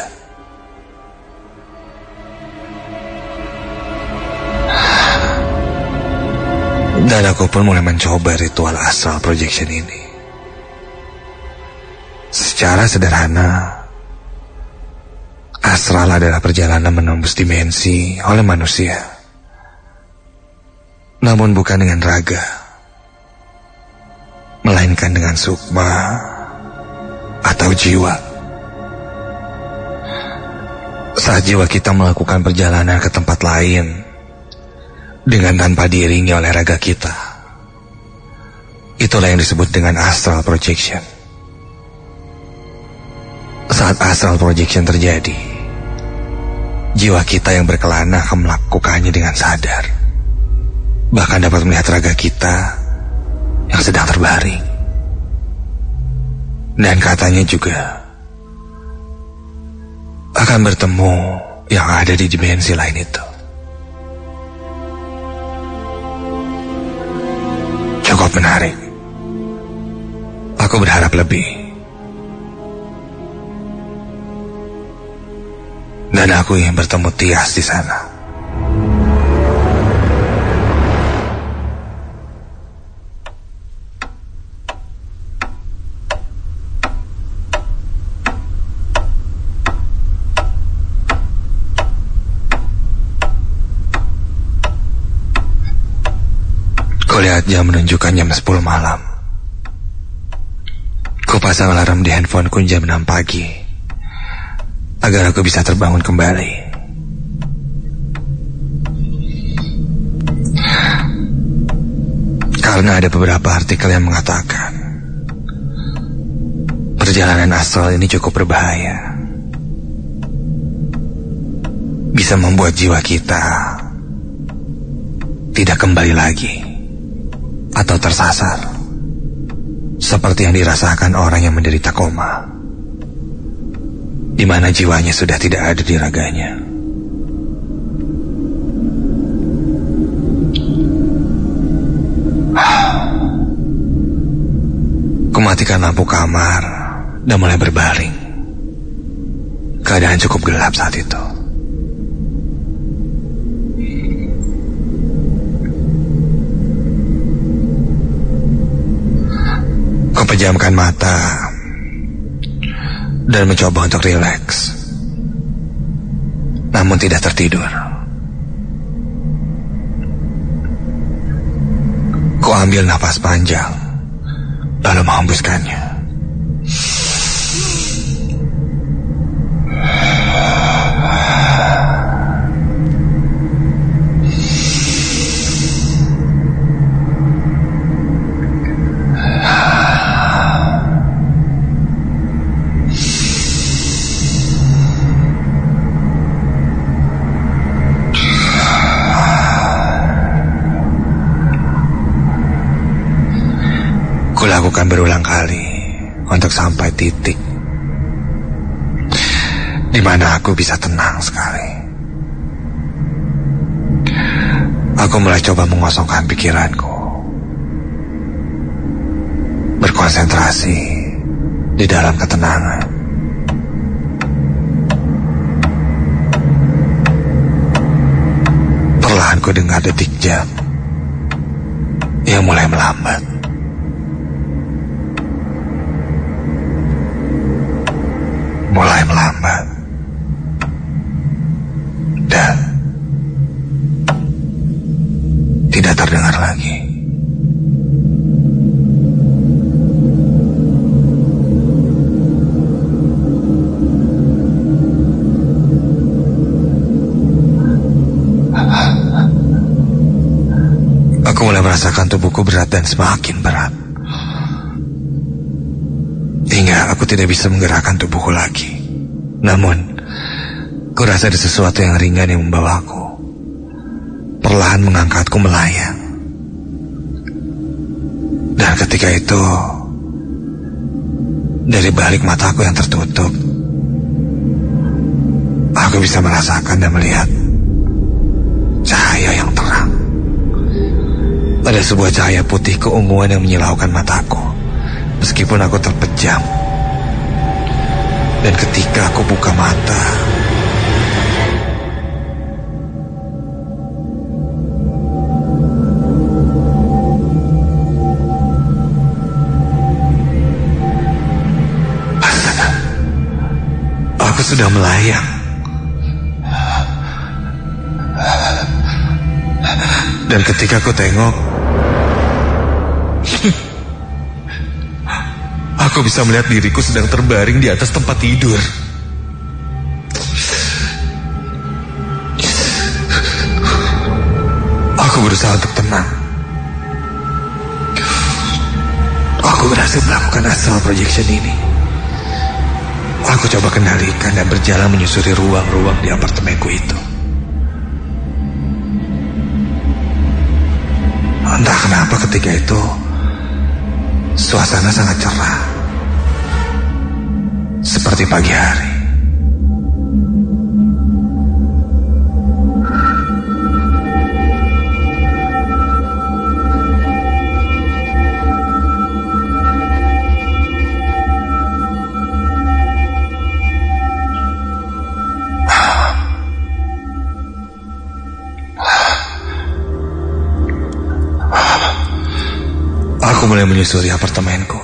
Dan aku pun mulai mencoba ritual astral projection ini. Secara sederhana, astral adalah perjalanan menembus dimensi oleh manusia. Namun bukan dengan raga, melainkan dengan sukma atau jiwa. Saat jiwa kita melakukan perjalanan ke tempat lain dengan tanpa diiringi oleh raga kita, itulah yang disebut dengan astral projection. Saat astral projection terjadi, jiwa kita yang berkelana akan melakukannya dengan sadar, bahkan dapat melihat raga kita yang sedang terbaring. Dan katanya juga akan bertemu yang ada di dimensi lain itu. Cukup menarik. Aku berharap lebih. Dan aku ingin bertemu Tias di sana. Kulihat jam menunjukkan jam 10 malam. Kupasang alarm di handphoneku jam 6 pagi agar aku bisa terbangun kembali. Karena ada beberapa artikel yang mengatakan perjalanan astral ini cukup berbahaya. Bisa membuat jiwa kita tidak kembali lagi atau tersasar seperti yang dirasakan orang yang menderita koma, di mana jiwanya sudah tidak ada di raganya. Kumatikan lampu kamar dan mulai berbaring. Keadaan cukup gelap saat itu. Kupejamkan mata dan mencoba untuk rileks, namun tidak tertidur. Ku ambil napas panjang, lalu menghembuskannya. Kulakukan berulang kali untuk sampai titik di mana aku bisa tenang sekali. Aku mulai coba mengosongkan pikiranku, berkonsentrasi di dalam ketenangan. Perlahan ku dengar detik jam yang mulai melambat. Mulai melambat. Dan tidak terdengar lagi. Aku mulai merasakan tubuhku berat dan semakin berat. Hingga aku tidak bisa menggerakkan tubuhku lagi. Namun, ku rasa ada sesuatu yang ringan yang membawaku. Perlahan mengangkatku melayang. Dan ketika itu, dari balik mataku yang tertutup, aku bisa merasakan dan melihat cahaya yang terang. Ada sebuah cahaya putih keunguan yang menyilaukan mataku, meskipun aku terpejam. Dan ketika aku buka mata, aku sudah melayang. Dan ketika aku tengok, aku bisa melihat diriku sedang terbaring di atas tempat tidur. Aku berusaha untuk tenang. Aku berhasil melakukan astral projection ini. Aku coba kendalikan dan berjalan menyusuri ruang-ruang di apartemenku itu. Entah kenapa ketika itu suasana sangat cerah, seperti pagi hari. Aku mulai menyusuri apartemenku.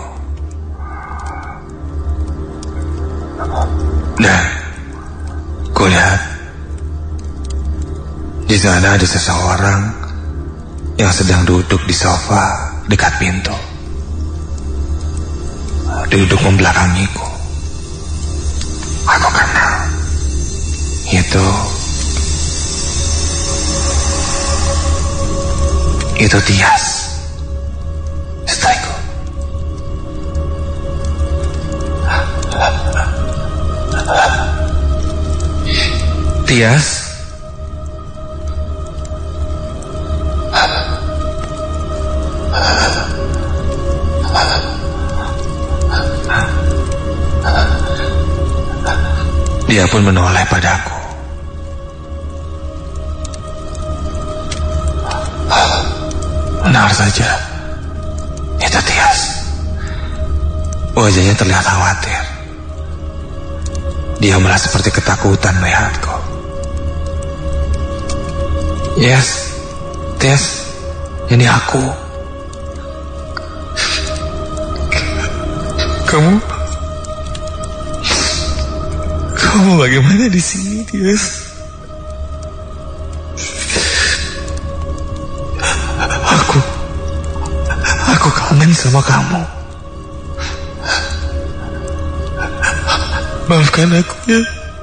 Dan kulihat di sana ada seseorang yang sedang duduk di sofa dekat pintu. Dia duduk membelakangiku. Aku kenal. Itu Tias, istriku. Tias, dia pun menoleh padaku. Benar saja, itu Tias. Wajahnya terlihat khawatir. Dia malah seperti ketakutan melihatku. Yes, Tias, ini aku. Kamu bagaimana di sini, Tias? Aku kangen sama kamu. Maafkan aku ya.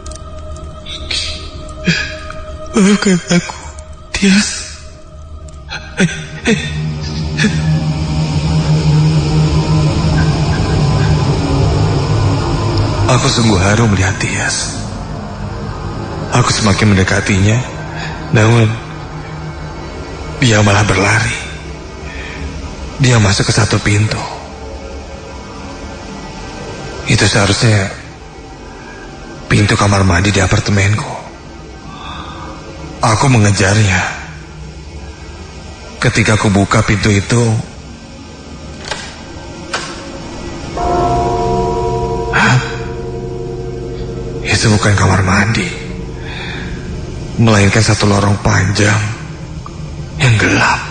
Maafkan aku, Tias. Aku sungguh haru melihat Tias. Aku semakin mendekatinya, namun dia malah berlari. Dia masuk ke satu pintu. Itu seharusnya pintu kamar mandi di apartemenku. Aku mengejarnya. Ketika aku buka pintu itu, Ternyata bukan kamar mandi, melainkan satu lorong panjang yang gelap.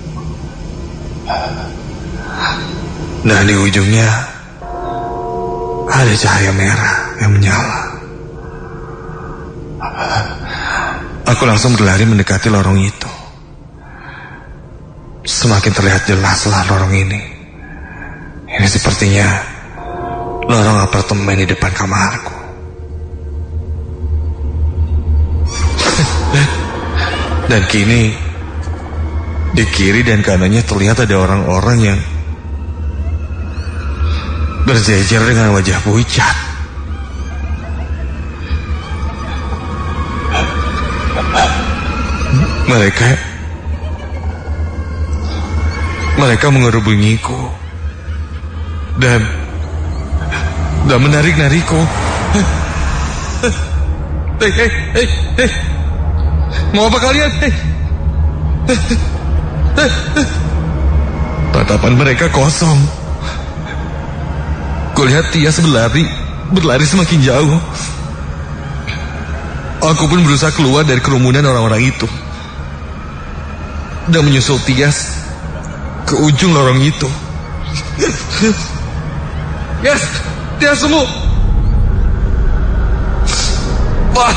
Dan di ujungnya ada cahaya merah yang menyala. Aku langsung berlari mendekati lorong itu. Semakin terlihat jelaslah lorong ini. Ini sepertinya lorong apartemen di depan kamarku. Dan kini di kiri dan kanannya terlihat ada orang-orang yang berjejer dengan wajah pucat. Mereka mengerubungiku dan menarik-nariku. Hei, mau apa kalian? Tatapan mereka kosong. Kulihat Tias berlari semakin jauh. Aku pun berusaha keluar dari kerumunan orang-orang itu dan menyusul Tias ke ujung lorong itu. Yes, Tias semua. Wah.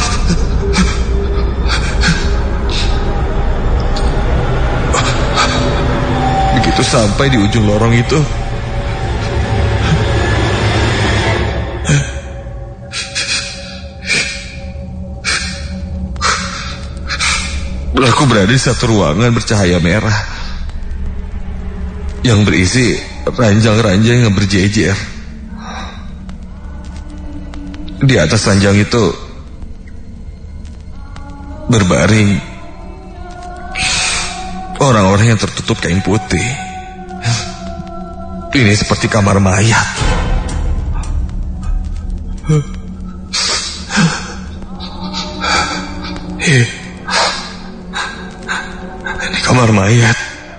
Begitu sampai di ujung lorong itu, aku berada di satu ruangan bercahaya merah yang berisi ranjang-ranjang yang berjejer. Di atas ranjang itu berbaring orang-orang yang tertutup kain putih. Ini seperti kamar mayat. Ini kamar mayat.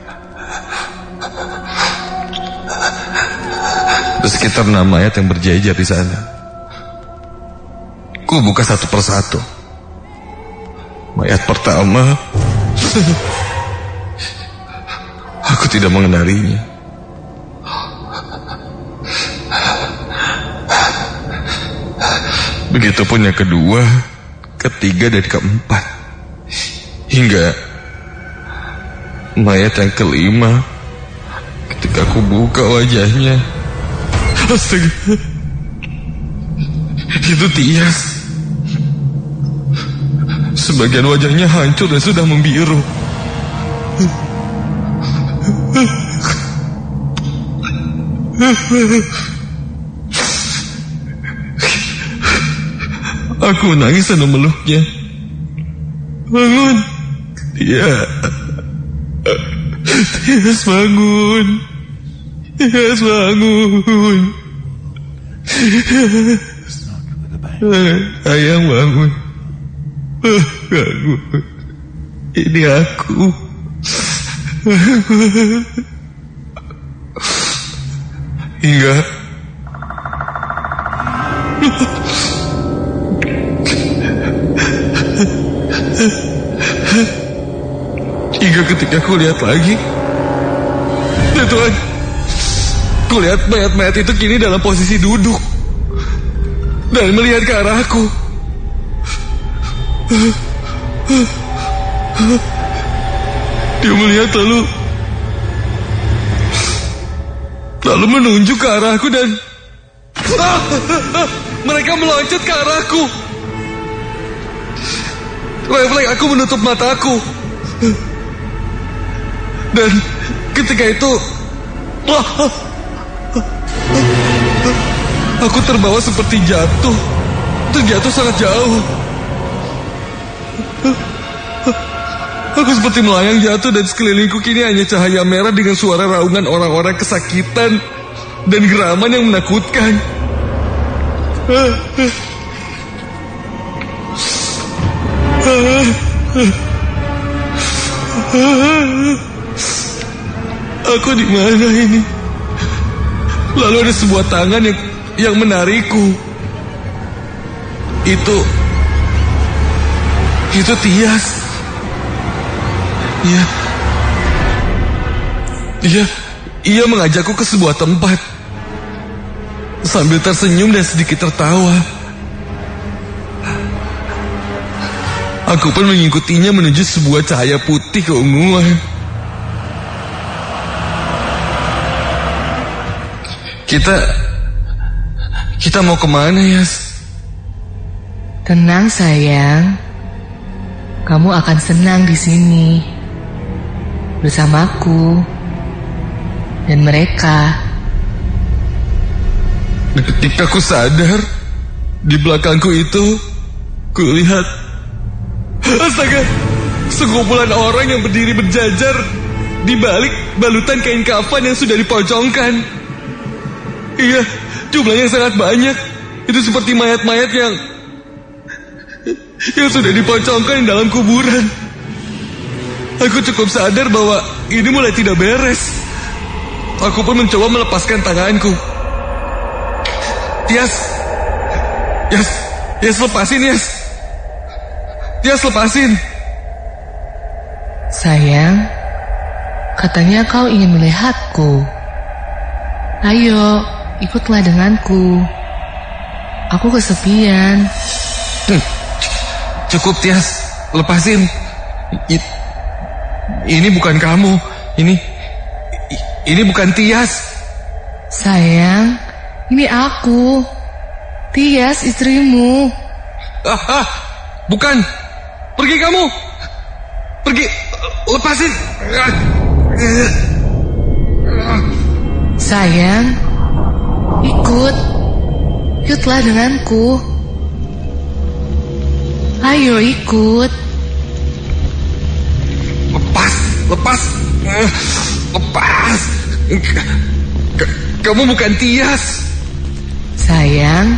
Ada sekitar 6 mayat yang berjejer di sana. Ku buka satu persatu. Mayat pertama, aku tidak mengenalinya. Begitupun yang kedua, ketiga, dan keempat. Hingga mayat yang kelima. Ketika aku buka wajahnya, astaga, itu Tias. Sebagian wajahnya hancur dan sudah membiru. Aku menangis dan memeluknya. Bangun, Tias, bangun. Tias, bangun. Sayang, bangun. Bangun. Ini aku. Hingga ketika aku lihat lagi, ya Tuhan, aku lihat mayat-mayat itu kini dalam posisi duduk dan melihat ke arahku. Dia melihat lalu menunjuk ke arahku dan mereka meloncat ke arahku. Refleks aku menutup mataku. Dan ketika itu aku terbawa seperti jatuh. Terjatuh sangat jauh. Aku seperti melayang jatuh dan sekelilingku kini hanya cahaya merah dengan suara raungan orang-orang kesakitan dan geraman yang menakutkan. Aku di mana ini? Lalu ada sebuah tangan yang menarikku. Itu Tias. Ia mengajakku ke sebuah tempat sambil tersenyum dan sedikit tertawa. Aku pun mengikutinya menuju sebuah cahaya putih keunguan. Kita mau kemana, Yas? Tenang sayang, kamu akan senang di sini bersamaku dan mereka. Ketika ku sadar, di belakangku itu kulihat, astaga, sekumpulan orang yang berdiri berjajar di balik balutan kain kafan yang sudah dipocongkan. Iya, jumlahnya sangat banyak. Itu seperti mayat-mayat yang sudah dipocongkan dalam kuburan. Aku cukup sadar bahwa ini mulai tidak beres. Aku pun mencoba melepaskan tanganku. Tias, lepasin, Yas. Tias, lepasin. Sayang, katanya kau ingin melihatku. Ayo, ikutlah denganku. Aku kesepian. Cukup, Tias, lepasin. Ini bukan kamu. Ini bukan Tias. Sayang, ini aku, Tias, istrimu. Bukan. Pergi kamu. Pergi. Lepasin. Sayang, ikutlah denganku. Ayo ikut. Lepas. Kamu bukan Tias. Sayang.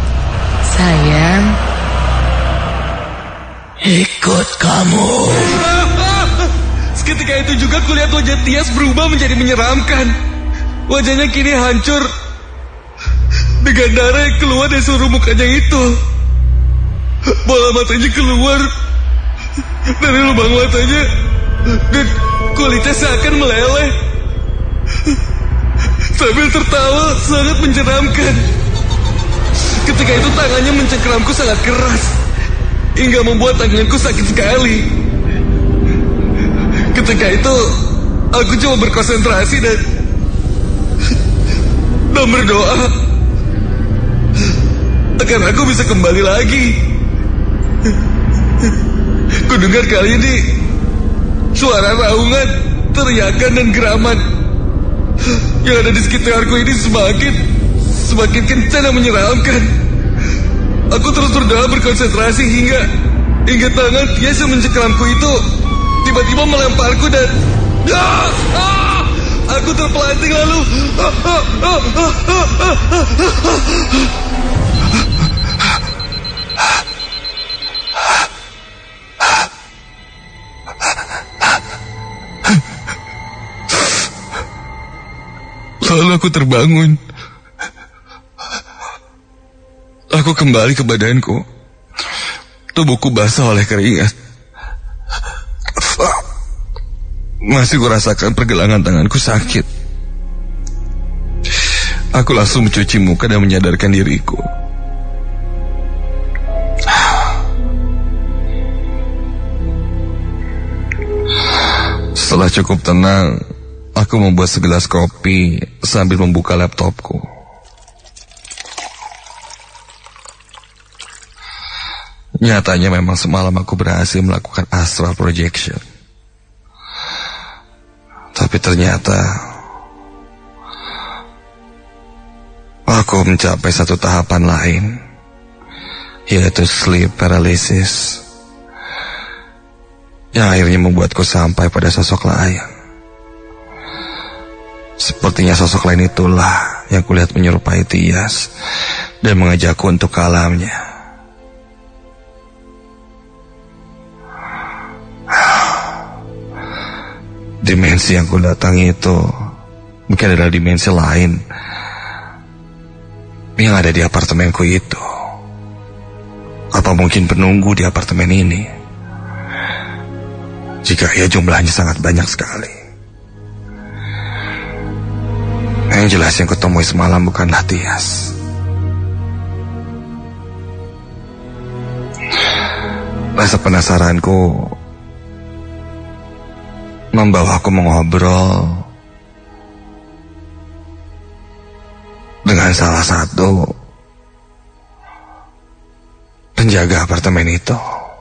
Ikut kamu. Seketika itu juga kulihat wajah Tias berubah menjadi menyeramkan. Wajahnya kini hancur dengan darah yang keluar dari seluruh mukanya itu. Bola matanya keluar dari lubang matanya dan kulitnya seakan meleleh. Sambil tertawa sangat menyeramkan. Ketika itu tangannya mencengkeramku sangat keras hingga membuat tanganku sakit sekali. Ketika itu aku coba berkonsentrasi dan berdoa agar aku bisa kembali lagi. Ku dengar kali ini suara raungan, teriakan dan geraman yang ada di sekitarku ini semakin kencang dan menyeramkan. Aku terus berdoa berkonsentrasi hingga tangan Tias yang mencengkeramku itu tiba-tiba melemparku dan aku terpelanting lalu. Lalu aku terbangun. Aku kembali ke badanku. Tubuhku basah oleh keringat. Masih kurasakan pergelangan tanganku sakit. Aku langsung mencuci muka dan menyadarkan diriku. Setelah cukup tenang, aku membuat segelas kopi sambil membuka laptopku. Nyatanya memang semalam aku berhasil melakukan astral projection. Tapi ternyata aku mencapai satu tahapan lain, yaitu sleep paralysis, yang akhirnya membuatku sampai pada sosok lain. Sepertinya sosok lain itulah yang kulihat menyerupai Tias dan mengajakku untuk ke alamnya. Dimensi yang kudatangi itu mungkin adalah dimensi lain yang ada di apartemenku itu. Atau mungkin penunggu di apartemen ini. Jika ia jumlahnya sangat banyak sekali. Yang jelas yang kutemui semalam bukanlah Tias. Rasa penasaranku membawaku mengobrol dengan salah satu penjaga apartemen itu.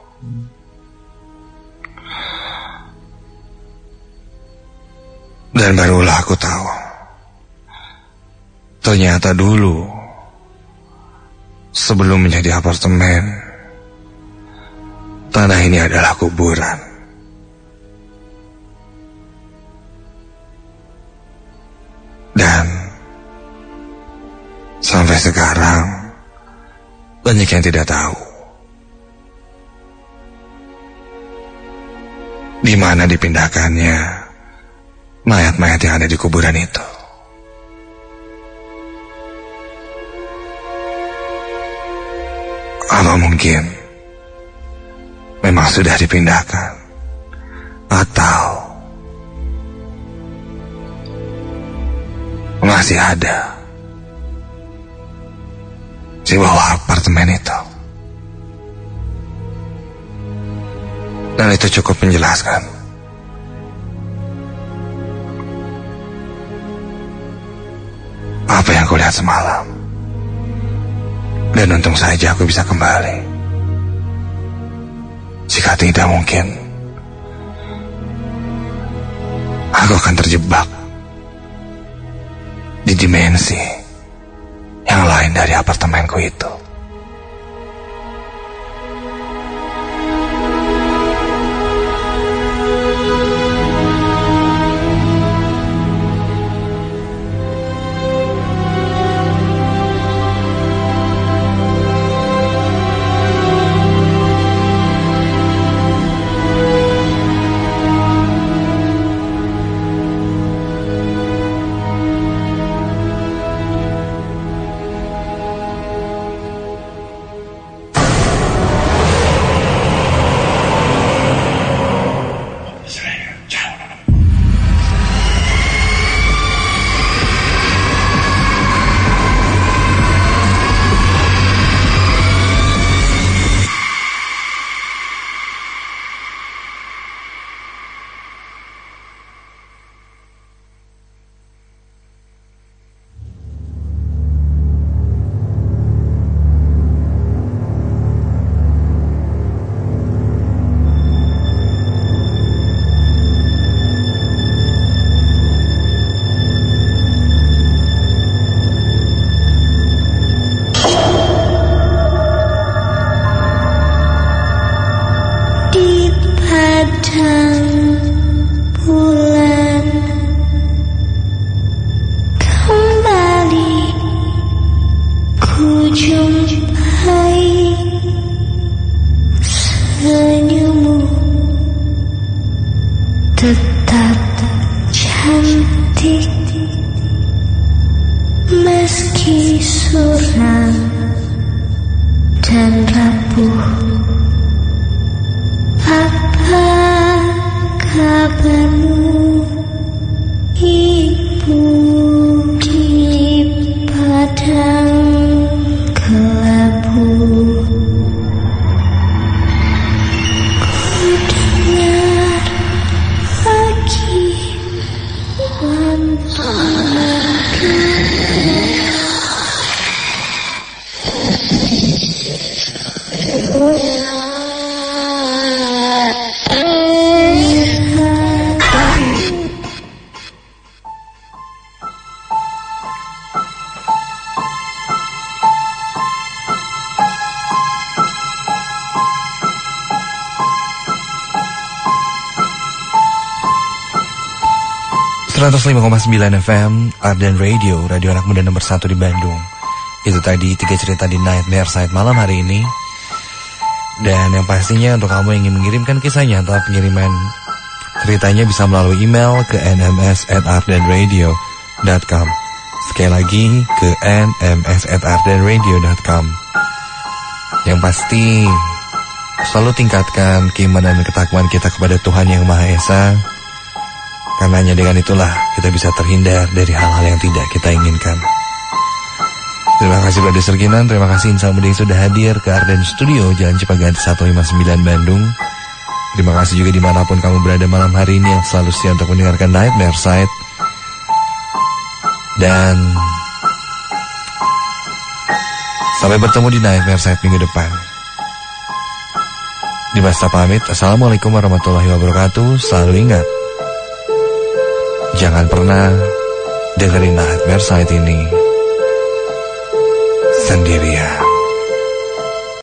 Dan barulah aku tahu, ternyata dulu sebelum menjadi apartemen, tanah ini adalah kuburan. Dan sampai sekarang banyak yang tidak tahu di mana dipindahkannya mayat-mayat yang ada di kuburan itu. Atau mungkin memang sudah dipindahkan, atau masih ada di bawah apartemen itu. Dan itu cukup menjelaskan apa yang aku lihat semalam. Dan untung saja aku bisa kembali. Jika tidak, mungkin aku akan terjebak di dimensi yang lain dari apartemenku itu. FM, Arden Radio, radio anak muda nomor 1 di Bandung. Itu tadi 3 cerita di Nightmare Side malam hari ini. Dan yang pastinya untuk kamu yang ingin mengirimkan kisahnya atau pengiriman ceritanya bisa melalui email ke nms@ardenradio.com. Sekali lagi ke nms@ardenradio.com. Yang pasti selalu tingkatkan keimanan dan ketakwaan kita kepada Tuhan Yang Maha Esa. Karena hanya dengan itulah kita bisa terhindar dari hal-hal yang tidak kita inginkan. Terima kasih Brother Serginan, terima kasih Insan Muda yang sudah hadir ke Arden Studio, Jalan Cipaganti 159 Bandung. Terima kasih juga dimanapun kamu berada malam hari ini yang selalu setia untuk mendengarkan Nightmare Side. Dan sampai bertemu di Nightmare Side minggu depan. Di Basta pamit, Assalamualaikum warahmatullahi wabarakatuh. Selalu ingat, jangan pernah dengerin Nightmare Side ini sendirian.